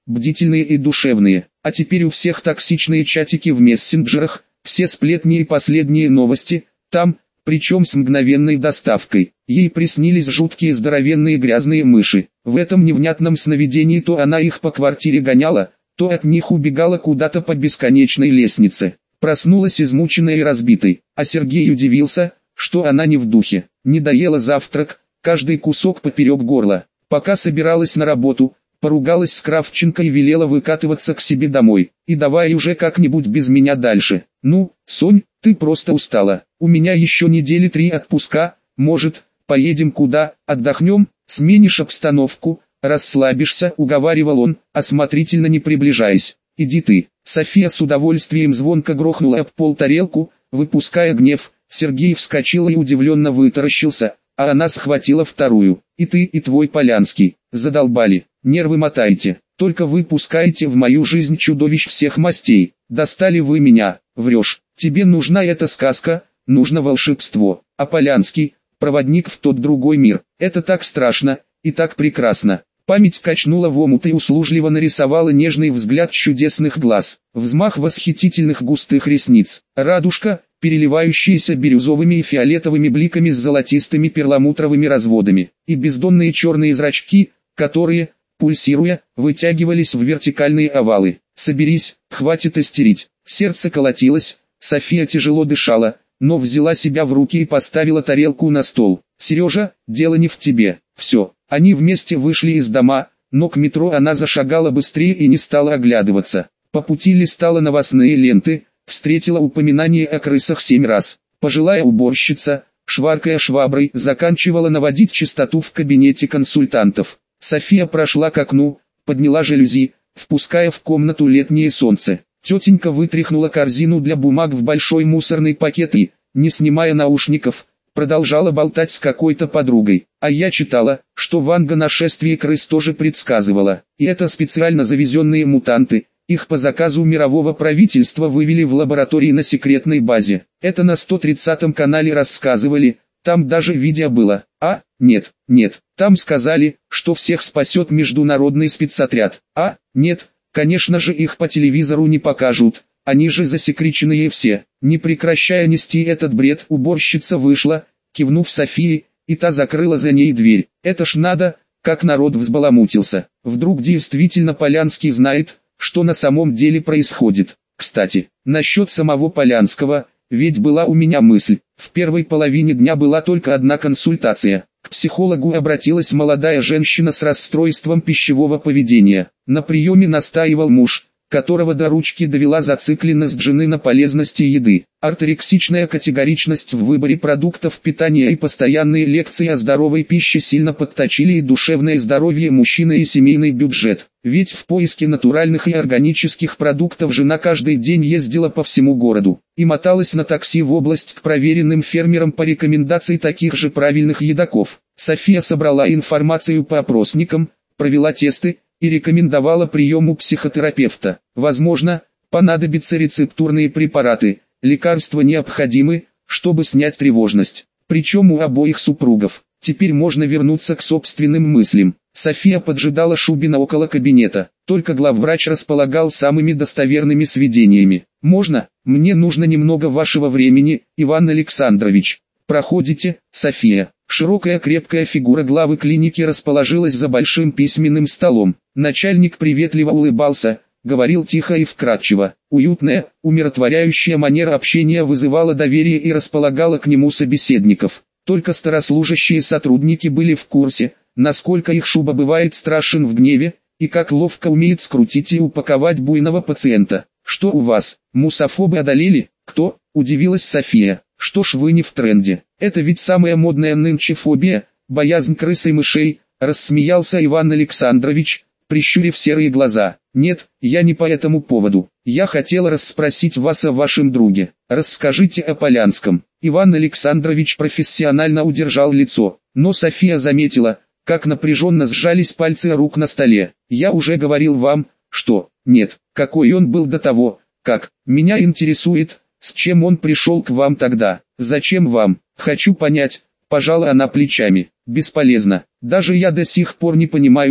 бдительные и душевные. А теперь у всех токсичные чатики в мессенджерах, все сплетни и последние новости, там, причем с мгновенной доставкой. Ей приснились жуткие здоровенные грязные мыши. В этом невнятном сновидении то она их по квартире гоняла, то от них убегала куда-то по бесконечной лестнице. Проснулась измученной и разбитой, а Сергей удивился, что она не в духе. Не доела завтрак, каждый кусок поперек горла. Пока собиралась на работу, поругалась с Кравченко и велела выкатываться к себе домой. И давай уже как-нибудь без меня дальше. Ну, Сонь, ты просто устала. У меня еще недели три отпуска, может, поедем куда, отдохнем, сменишь обстановку, расслабишься, уговаривал он, осмотрительно не приближаясь. Иди ты. София с удовольствием звонко грохнула об пол тарелку, выпуская гнев. Сергей вскочил и удивленно вытаращился, а она схватила вторую. И ты, и твой Полянский, задолбали, нервы мотаете, только вы пускаете в мою жизнь чудовищ всех мастей. Достали вы меня, врешь, тебе нужна эта сказка, нужно волшебство, а Полянский, проводник в тот другой мир, это так страшно и так прекрасно. Память качнула в омут и услужливо нарисовала нежный взгляд чудесных глаз, взмах восхитительных густых ресниц, радужка, переливающиеся бирюзовыми и фиолетовыми бликами с золотистыми перламутровыми разводами, и бездонные черные зрачки, которые, пульсируя, вытягивались в вертикальные овалы. «Соберись, хватит истерить». Сердце колотилось, София тяжело дышала, но взяла себя в руки и поставила тарелку на стол. «Сережа, дело не в тебе, все». Они вместе вышли из дома, но к метро она зашагала быстрее и не стала оглядываться. По пути листала новостные ленты, встретила упоминание о крысах семь раз. Пожилая уборщица, шваркая шваброй, заканчивала наводить чистоту в кабинете консультантов. София прошла к окну, подняла жалюзи, впуская в комнату летнее солнце. Тетенька вытряхнула корзину для бумаг в большой мусорный пакет и, не снимая наушников, продолжала болтать с какой-то подругой. А я читала, что Ванга нашествие крыс тоже предсказывала. И это специально завезенные мутанты. Их по заказу мирового правительства вывели в лаборатории на секретной базе. Это на сто тридцатом канале рассказывали, там даже видео было. А, нет, нет, там сказали, что всех спасет международный спецотряд. А, нет, конечно же их по телевизору не покажут. Они же засекреченные все. Не прекращая нести этот бред, уборщица вышла, кивнув Софии, и та закрыла за ней дверь. Это ж надо, как народ взбаламутился. Вдруг действительно Полянский знает, что на самом деле происходит. Кстати, насчет самого Полянского, ведь была у меня мысль. В первой половине дня была только одна консультация. К психологу обратилась молодая женщина с расстройством пищевого поведения. На приеме настаивал муж, которого до ручки довела зацикленность жены на полезности еды. Орторексичная категоричность в выборе продуктов питания и постоянные лекции о здоровой пище сильно подточили и душевное здоровье мужчины и семейный бюджет. Ведь в поиске натуральных и органических продуктов жена каждый день ездила по всему городу и моталась на такси в область к проверенным фермерам по рекомендации таких же правильных едоков. София собрала информацию по опросникам, провела тесты и рекомендовала прием у психотерапевта. Возможно, понадобятся рецептурные препараты, лекарства необходимы, чтобы снять тревожность. Причем у обоих супругов. Теперь можно вернуться к собственным мыслям. София поджидала Шубина около кабинета. Только главврач располагал самыми достоверными сведениями. «Можно? Мне нужно немного вашего времени, Иван Александрович. Проходите, София». Широкая крепкая фигура главы клиники расположилась за большим письменным столом. Начальник приветливо улыбался, говорил тихо и вкратчиво. Уютная, умиротворяющая манера общения вызывала доверие и располагала к нему собеседников. Только старослужащие сотрудники были в курсе, насколько их Шуба бывает страшен в гневе, и как ловко умеет скрутить и упаковать буйного пациента. «Что у вас, мусофобы одолели? Кто?» – удивилась София. «Что ж вы не в тренде? Это ведь самая модная нынче фобия, боязнь крыс и мышей», – рассмеялся Иван Александрович, прищурив серые глаза. «Нет, я не по этому поводу. Я хотел расспросить вас о вашем друге. Расскажите о Полянском». Иван Александрович профессионально удержал лицо, но София заметила, как напряженно сжались пальцы рук на столе. «Я уже говорил вам, что, нет, какой он был до того, как, меня интересует, с чем он пришел к вам тогда, зачем вам, хочу понять», пожала она плечами. «Бесполезно, даже я до сих пор не понимаю,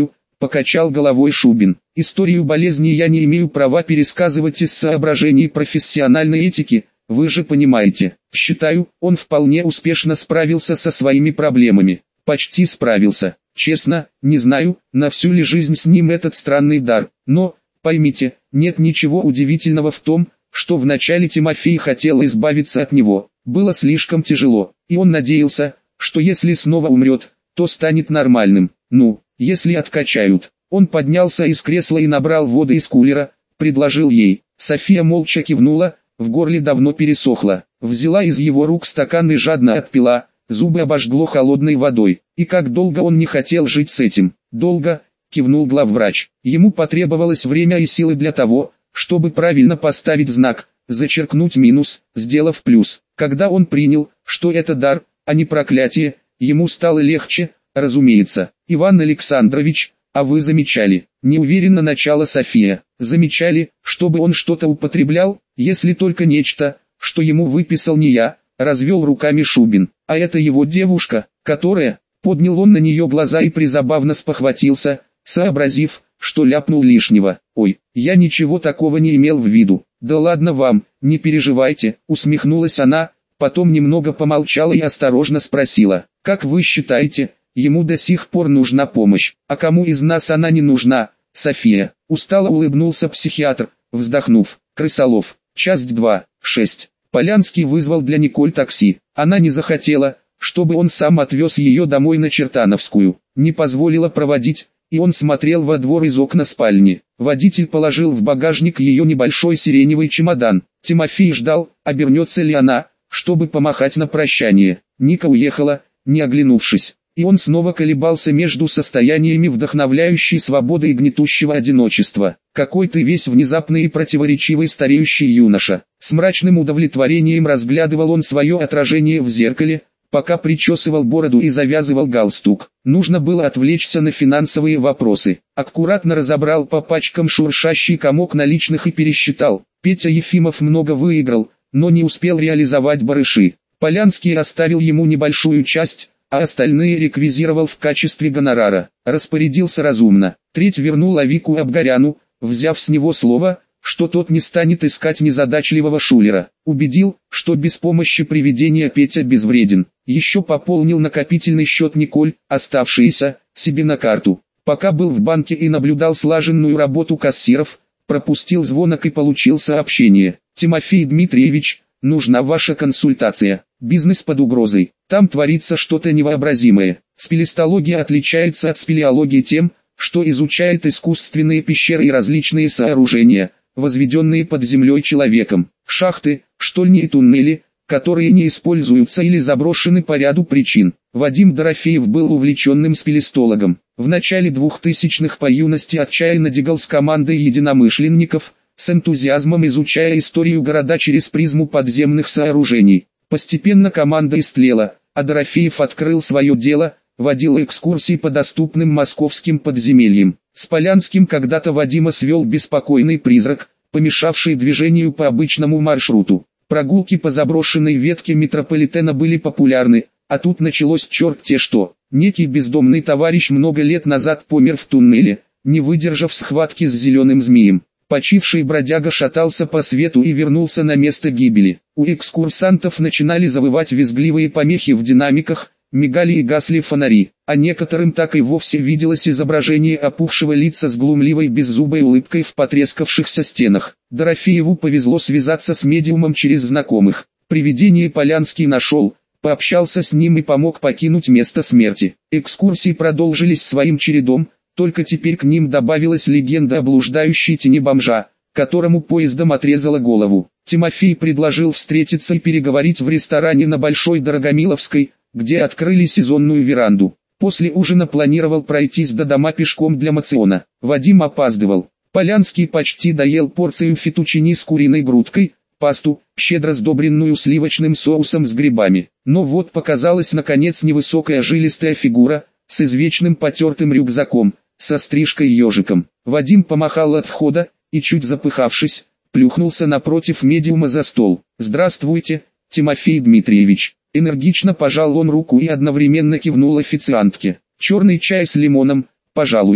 покачал головой Шубин. Историю болезни я не имею права пересказывать из соображений профессиональной этики, вы же понимаете. Считаю, он вполне успешно справился со своими проблемами. Почти справился. Честно, не знаю, на всю ли жизнь с ним этот странный дар, но, поймите, нет ничего удивительного в том, что вначале Тимофей хотел избавиться от него. Было слишком тяжело, и он надеялся, что если снова умрет, то станет нормальным. Ну, если откачают. Он поднялся из кресла и набрал воды из кулера, предложил ей. София молча кивнула, в горле давно пересохло. Взяла из его рук стакан и жадно отпила, зубы обожгло холодной водой. И как долго он не хотел жить с этим. Долго, кивнул главврач. Ему потребовалось время и силы для того, чтобы правильно поставить знак, зачеркнуть минус, сделав плюс. Когда он принял, что это дар, а не проклятие, ему стало легче, разумеется. Иван Александрович, а вы замечали? Неуверенно начала София. Замечали, чтобы он что-то употреблял, если только нечто, что ему выписал не я, развел руками Шубин. А это его девушка, которая... Поднял он на нее глаза и призабавно спохватился, сообразив, что ляпнул лишнего. «Ой, я ничего такого не имел в виду». «Да ладно вам, не переживайте», усмехнулась она, потом немного помолчала и осторожно спросила. «Как вы считаете, ему до сих пор нужна помощь? А кому из нас она не нужна?» «София», устало улыбнулся психиатр, вздохнув. «Крысолов, часть два, шесть». Полянский вызвал для Николь такси. Она не захотела, чтобы он сам отвез ее домой на Чертановскую. Не позволила проводить, и он смотрел во двор из окна спальни. Водитель положил в багажник ее небольшой сиреневый чемодан. Тимофей ждал, обернется ли она, чтобы помахать на прощание. Ника уехала, не оглянувшись. И он снова колебался между состояниями вдохновляющей свободы и гнетущего одиночества. «Какой ты весь внезапный и противоречивый стареющий юноша». С мрачным удовлетворением разглядывал он свое отражение в зеркале, пока причесывал бороду и завязывал галстук. Нужно было отвлечься на финансовые вопросы. Аккуратно разобрал по пачкам шуршащий комок наличных и пересчитал. Петя Ефимов много выиграл, но не успел реализовать барыши. Полянский оставил ему небольшую часть, а остальные реквизировал в качестве гонорара. Распорядился разумно. Треть вернул Авику Абгаряну, взяв с него слово, что тот не станет искать незадачливого шулера. Убедил, что без помощи привидения Петя безвреден. Еще пополнил накопительный счет Николь, оставшиеся, себе на карту. Пока был в банке и наблюдал слаженную работу кассиров, пропустил звонок и получил сообщение. «Тимофей Дмитриевич, нужна ваша консультация. Бизнес под угрозой. Там творится что-то невообразимое. Спелестология отличается от спелеологии тем, что изучает искусственные пещеры и различные сооружения, возведенные под землей человеком. Шахты, штольни и туннели, которые не используются или заброшены по ряду причин. Вадим Дорофеев был увлеченным спелестологом. В начале двухтысячных по юности отчаянно дегал с командой единомышленников, с энтузиазмом изучая историю города через призму подземных сооружений. Постепенно команда истлела, а Дорофеев открыл свое дело, водил экскурсии по доступным московским подземельям. С Полянским когда-то Вадима свел беспокойный призрак, помешавший движению по обычному маршруту. Прогулки по заброшенной ветке метрополитена были популярны, а тут началось черт-те что. Некий бездомный товарищ много лет назад помер в туннеле, не выдержав схватки с зеленым змеем. Почивший бродяга шатался по свету и вернулся на место гибели. У экскурсантов начинали завывать визгливые помехи в динамиках, мигали и гасли фонари, а некоторым так и вовсе виделось изображение опухшего лица с глумливой беззубой улыбкой в потрескавшихся стенах. Дорофееву повезло связаться с медиумом через знакомых. Привидение Полянский нашел, пообщался с ним и помог покинуть место смерти. Экскурсии продолжились своим чередом, только теперь к ним добавилась легенда о блуждающей тени бомжа, которому поездом отрезала голову. Тимофей предложил встретиться и переговорить в ресторане на Большой Дорогомиловской, где открыли сезонную веранду. После ужина планировал пройтись до дома пешком для мациона. Вадим опаздывал. Полянский почти доел порцию фетучини с куриной грудкой, пасту, щедро сдобренную сливочным соусом с грибами. Но вот показалась наконец невысокая жилистая фигура, с извечным потертым рюкзаком, со стрижкой-ежиком. Вадим помахал от входа, и чуть запыхавшись, плюхнулся напротив медиума за стол. «Здравствуйте, Тимофей Дмитриевич». Энергично пожал он руку и одновременно кивнул официантке. «Черный чай с лимоном, пожалуйста».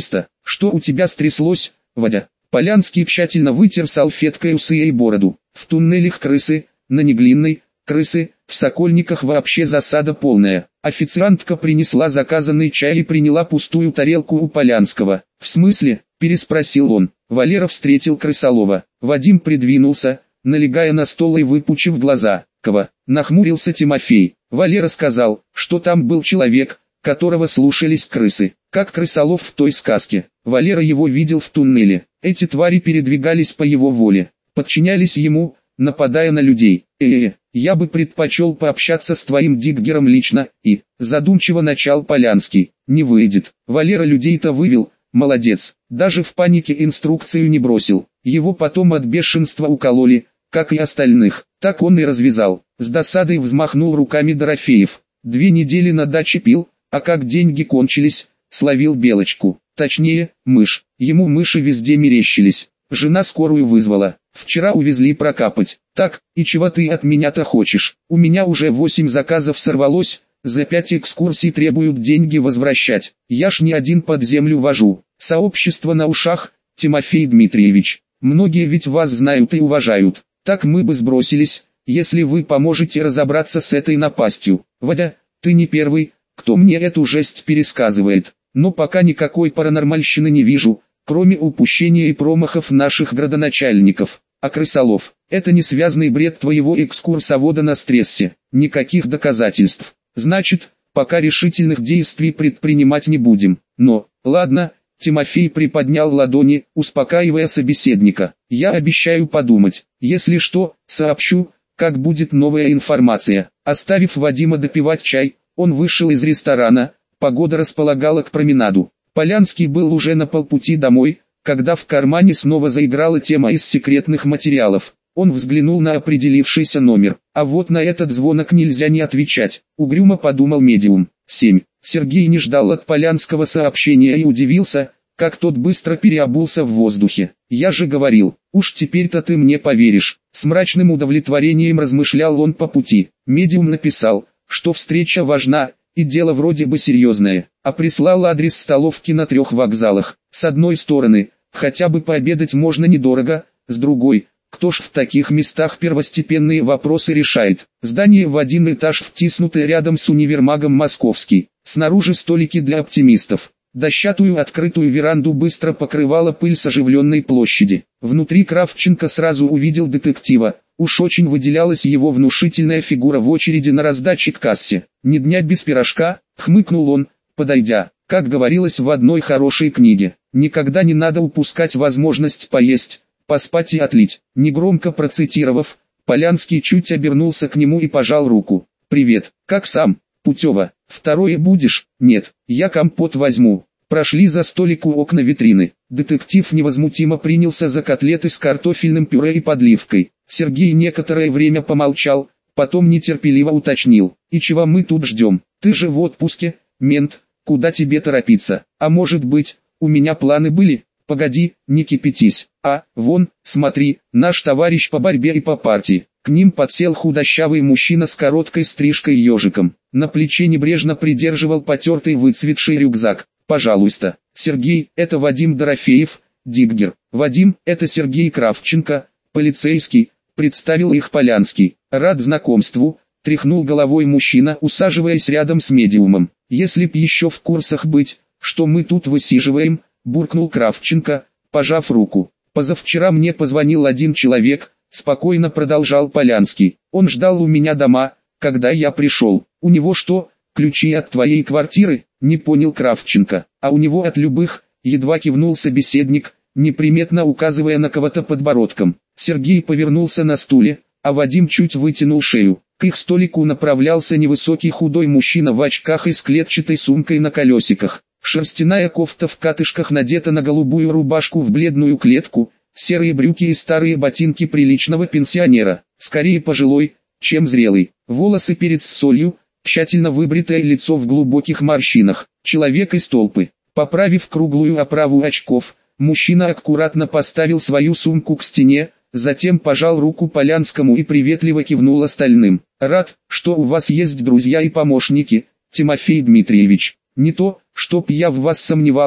Что у тебя стряслось, Вадя? Полянский тщательно вытер салфеткой усы и бороду. В туннелях крысы, на Неглинной, крысы, в Сокольниках вообще засада полная. Официантка принесла заказанный чай и приняла пустую тарелку у Полянского. «В смысле?» – переспросил он. Валера встретил крысолова. Вадим придвинулся, налегая на стол и выпучив глаза. «Кого?» – нахмурился Тимофей. Валера сказал, что там был человек, которого слушались крысы, как крысолов в той сказке. Валера его видел в туннеле. Эти твари передвигались по его воле, подчинялись ему, нападая на людей. «Э-э, я бы предпочел пообщаться с твоим Диггером лично, и...» Задумчиво начал Полянский. «Не выйдет. Валера людей-то вывел, молодец. Даже в панике инструкцию не бросил. Его потом от бешенства укололи, как и остальных. Так он и развязал». С досадой взмахнул руками Дорофеев. «Две недели на даче пил, а как деньги кончились, словил белочку. Точнее, мышь. Ему мыши везде мерещились. Жена скорую вызвала. Вчера увезли прокапать. Так, и чего ты от меня-то хочешь? У меня уже восемь заказов сорвалось, за пять экскурсий требуют деньги возвращать. Я ж не один под землю вожу. Сообщество на ушах, Тимофей Дмитриевич. Многие ведь вас знают и уважают. Так мы бы сбросились, если вы поможете разобраться с этой напастью. Вадя, ты не первый, кто мне эту жесть пересказывает. Но пока никакой паранормальщины не вижу, кроме упущения и промахов наших градоначальников. А крысолов, это не связанный бред твоего экскурсовода на стрессе, никаких доказательств. Значит, пока решительных действий предпринимать не будем. Но, ладно, Тимофей приподнял ладони, успокаивая собеседника. Я обещаю подумать, если что, сообщу, как будет новая информация. Оставив Вадима допивать чай, он вышел из ресторана, погода располагала к променаду. Полянский был уже на полпути домой, когда в кармане снова заиграла тема из секретных материалов. Он взглянул на определившийся номер. А вот на этот звонок нельзя не отвечать, угрюмо подумал медиум. семь. Сергей не ждал от Полянского сообщения и удивился, как тот быстро переобулся в воздухе. «Я же говорил, уж теперь-то ты мне поверишь». С мрачным удовлетворением размышлял он по пути. Медиум написал, что встреча важна, и дело вроде бы серьезное, а прислал адрес столовки на трех вокзалах. С одной стороны, хотя бы пообедать можно недорого, с другой, кто ж в таких местах первостепенные вопросы решает. Здание в один этаж втиснутое рядом с универмагом Московский. Снаружи столики для оптимистов. Дощатую открытую веранду быстро покрывала пыль с оживленной площади. Внутри Кравченко сразу увидел детектива. Уж очень выделялась его внушительная фигура в очереди на раздаче к кассе. «Ни дня без пирожка», — хмыкнул он, подойдя. Как говорилось в одной хорошей книге, никогда не надо упускать возможность поесть, поспать и отлить. Негромко процитировав, Полянский чуть обернулся к нему и пожал руку. «Привет, как сам, Путева? Второе будешь?» «Нет, я компот возьму». Прошли за столик у окна витрины. Детектив невозмутимо принялся за котлеты с картофельным пюре и подливкой. Сергей некоторое время помолчал, потом нетерпеливо уточнил. «И чего мы тут ждем? Ты же в отпуске, мент, куда тебе торопиться? А может быть, у меня планы были? Погоди, не кипятись. А, вон, смотри, наш товарищ по борьбе и по партии». К ним подсел худощавый мужчина с короткой стрижкой и ежиком. На плече небрежно придерживал потертый выцветший рюкзак. «Пожалуйста, Сергей, это Вадим Дорофеев, Диггер. Вадим, это Сергей Кравченко, полицейский», представил их Полянский. «Рад знакомству», тряхнул головой мужчина, усаживаясь рядом с медиумом. «Если б еще в курсах быть, что мы тут высиживаем», буркнул Кравченко, пожав руку. «Позавчера мне позвонил один человек», спокойно продолжал Полянский. «Он ждал у меня дома, когда я пришел. У него что, ключи от твоей квартиры?» Не понял Кравченко. «А у него от любых», едва кивнул собеседник, неприметно указывая на кого-то подбородком. Сергей повернулся на стуле, а Вадим чуть вытянул шею. К их столику направлялся невысокий худой мужчина в очках и с клетчатой сумкой на колесиках. Шерстяная кофта в катышках надета на голубую рубашку в бледную клетку, серые брюки и старые ботинки приличного пенсионера, скорее пожилой, чем зрелый. Волосы перед солью, тщательно выбритое лицо в глубоких морщинах. Человек из толпы. Поправив круглую оправу очков, мужчина аккуратно поставил свою сумку к стене, затем пожал руку Полянскому и приветливо кивнул остальным. «Рад, что у вас есть друзья и помощники, Тимофей Дмитриевич. Не то, чтоб я в вас сомневался»,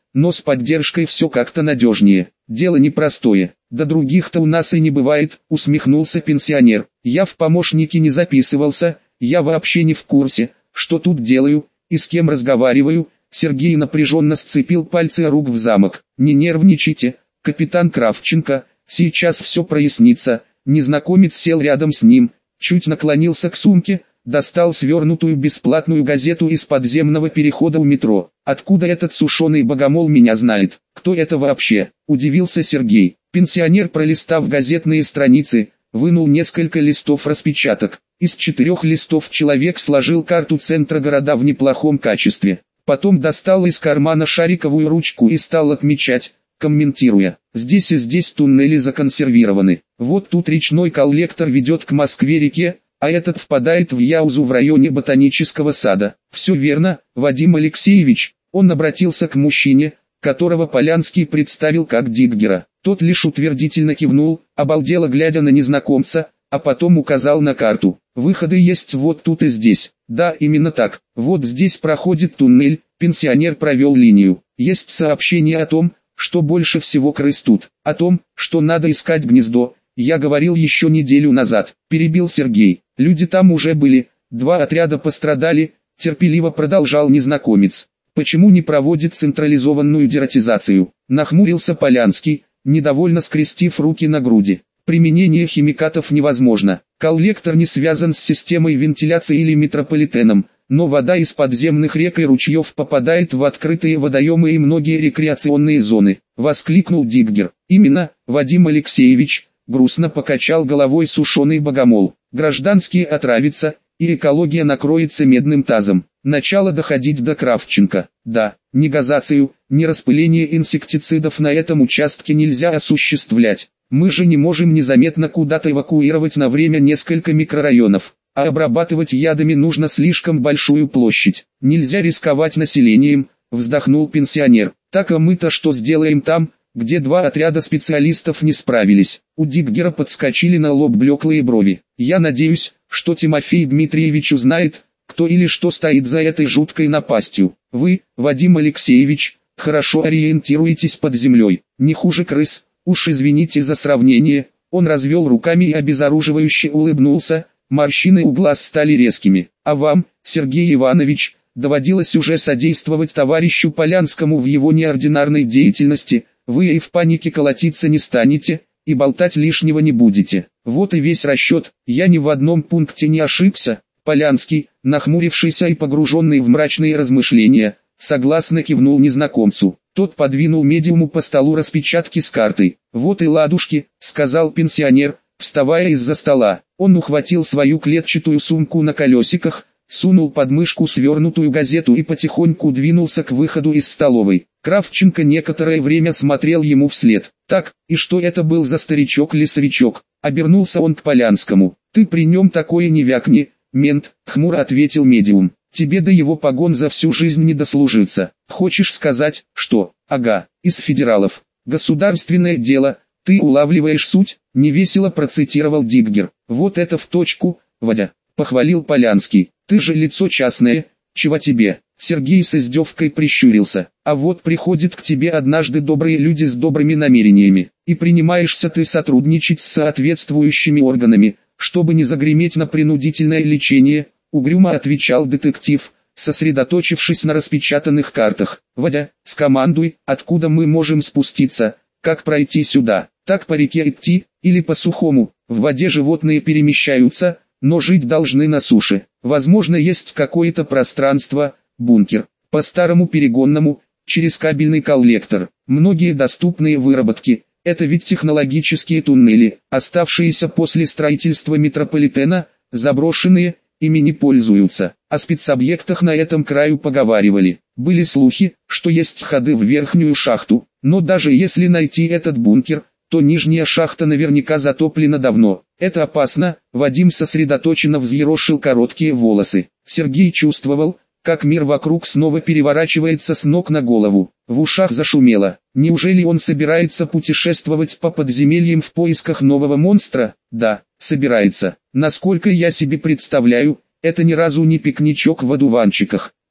но с поддержкой все как-то надежнее. Дело непростое. Да других-то у нас и не бывает, усмехнулся пенсионер. Я в помощники не записывался, я вообще не в курсе, что тут делаю и с кем разговариваю. Сергей напряженно сцепил пальцы рук в замок. Не нервничайте, капитан Кравченко, сейчас все прояснится. Незнакомец сел рядом с ним, чуть наклонился к сумке, достал свернутую бесплатную газету из подземного перехода у метро. Откуда этот сушеный богомол меня знает? Кто это вообще? Удивился Сергей. Пенсионер, пролистав газетные страницы, вынул несколько листов распечаток. Из четырех листов человек сложил карту центра города в неплохом качестве. Потом достал из кармана шариковую ручку и стал отмечать, комментируя: здесь и здесь туннели законсервированы. Вот тут речной коллектор ведет к Москве-реке, а этот впадает в Яузу в районе ботанического сада. Все верно, Вадим Алексеевич. Он обратился к мужчине, которого Полянский представил как Диггера. Тот лишь утвердительно кивнул, обалдело глядя на незнакомца, а потом указал на карту. Выходы есть вот тут и здесь. Да, именно так. Вот здесь проходит туннель. Пенсионер провел линию. Есть сообщение о том, что больше всего крыс тут. О том, что надо искать гнездо. Я говорил еще неделю назад. Перебил Сергей. Люди там уже были. Два отряда пострадали. Терпеливо продолжал незнакомец. Почему не проводит централизованную дератизацию? Нахмурился Полянский, недовольно скрестив руки на груди. Применение химикатов невозможно. Коллектор не связан с системой вентиляции или метрополитеном, но вода из подземных рек и ручьев попадает в открытые водоемы и многие рекреационные зоны. Воскликнул Диггер. Именно, Вадим Алексеевич, грустно покачал головой сушеный богомол. Гражданские отравятся, и экология накроется медным тазом. Начало доходить до Кравченко. Да, ни газацию, ни распыление инсектицидов на этом участке нельзя осуществлять. Мы же не можем незаметно куда-то эвакуировать на время несколько микрорайонов, а обрабатывать ядами нужно слишком большую площадь. Нельзя рисковать населением, вздохнул пенсионер. Так а мы-то что сделаем там, где два отряда специалистов не справились? У Диггера подскочили на лоб блеклые брови. Я надеюсь, что Тимофей Дмитриевич узнает, кто или что стоит за этой жуткой напастью. Вы, Вадим Алексеевич, хорошо ориентируетесь под землей, не хуже крыс. Уж извините за сравнение. Он развел руками и обезоруживающе улыбнулся, морщины у глаз стали резкими. А вам, Сергей Иванович, доводилось уже содействовать товарищу Полянскому в его неординарной деятельности, вы и в панике колотиться не станете, и болтать лишнего не будете. Вот и весь расчет, я ни в одном пункте не ошибся. Полянский, нахмурившийся и погруженный в мрачные размышления, согласно кивнул незнакомцу. Тот подвинул медиуму по столу распечатки с картой. «Вот и ладушки», — сказал пенсионер, вставая из-за стола. Он ухватил свою клетчатую сумку на колесиках, сунул под мышку свернутую газету и потихоньку двинулся к выходу из столовой. Кравченко некоторое время смотрел ему вслед. «Так, и что это был за старичок-лесовичок?» Обернулся он к Полянскому. «Ты при нем такое не вякни, мент», — хмуро ответил медиум. «Тебе до его погон за всю жизнь не дослужиться. Хочешь сказать, что, ага, из федералов. Государственное дело, ты улавливаешь суть?» Невесело процитировал Диггер. «Вот это в точку, Вадя», — похвалил Полянский. «Ты же лицо частное, чего тебе?» Сергей с издевкой прищурился. «А вот приходят к тебе однажды добрые люди с добрыми намерениями, и принимаешься ты сотрудничать с соответствующими органами, чтобы не загреметь на принудительное лечение», — угрюмо отвечал детектив, сосредоточившись на распечатанных картах. «Вадя, скомандуй, откуда мы можем спуститься, как пройти сюда, так по реке идти, или по сухому. В воде животные перемещаются, но жить должны на суше. Возможно, есть какое-то пространство, бункер, по старому перегонному, через кабельный коллектор. Многие доступные выработки, это ведь технологические туннели, оставшиеся после строительства метрополитена, заброшенные, ими не пользуются. О спецобъектах на этом краю поговаривали. Были слухи, что есть ходы в верхнюю шахту, но даже если найти этот бункер, то нижняя шахта наверняка затоплена давно. Это опасно. Вадим сосредоточенно взъерошил короткие волосы. Сергей чувствовал, как мир вокруг снова переворачивается с ног на голову. В ушах зашумело. Неужели он собирается путешествовать по подземельям в поисках нового монстра? Да, собирается. Насколько я себе представляю, это ни разу не пикничок в одуванчиках.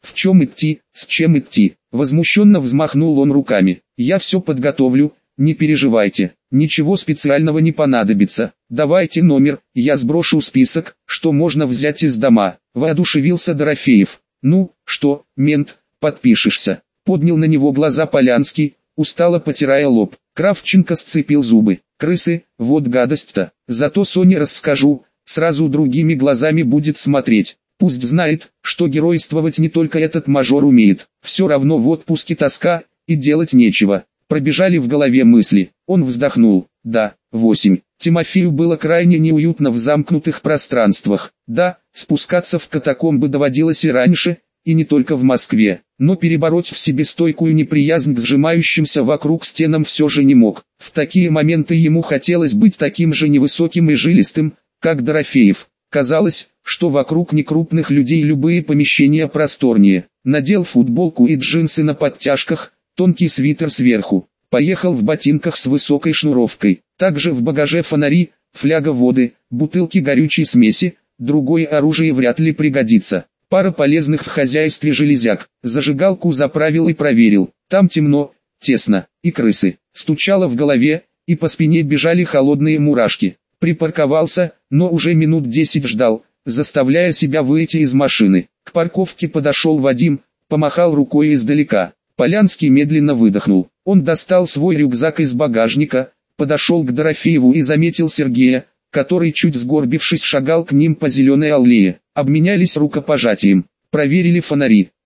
В чем идти, с чем идти? Возмущенно взмахнул он руками. Я все подготовлю, не переживайте, ничего специального не понадобится. Давайте номер, я сброшу список, что можно взять из дома. Воодушевился Дорофеев. Ну, что, мент, подпишешься? Поднял на него глаза Полянский, устало потирая лоб. Кравченко сцепил зубы. Крысы, вот гадость-то. Зато Соне расскажу, сразу другими глазами будет смотреть. Пусть знает, что геройствовать не только этот мажор умеет. Все равно в отпуске тоска, и делать нечего. Пробежали в голове мысли. Он вздохнул. Да, восемь. Тимофею было крайне неуютно в замкнутых пространствах. Да, спускаться в катакомбы доводилось и раньше, и не только в Москве. Но перебороть в себе стойкую неприязнь к сжимающимся вокруг стенам все же не мог. В такие моменты ему хотелось быть таким же невысоким и жилистым, как Дорофеев. Казалось, что вокруг некрупных людей любые помещения просторнее. Надел футболку и джинсы на подтяжках, тонкий свитер сверху. Поехал в ботинках с высокой шнуровкой. Также в багаже фонари, фляга воды, бутылки горючей смеси, другое оружие вряд ли пригодится. Пара полезных в хозяйстве железяк. Зажигалку заправил и проверил. Там темно, тесно, и крысы. Стучало в голове, и по спине бежали холодные мурашки. Припарковался, но уже минут десять ждал, заставляя себя выйти из машины. К парковке подошел Вадим, помахал рукой издалека. Полянский медленно выдохнул. Он достал свой рюкзак из багажника, подошел к Дорофееву и заметил Сергея, который чуть сгорбившись шагал к ним по зеленой аллее. Обменялись рукопожатием, проверили фонари.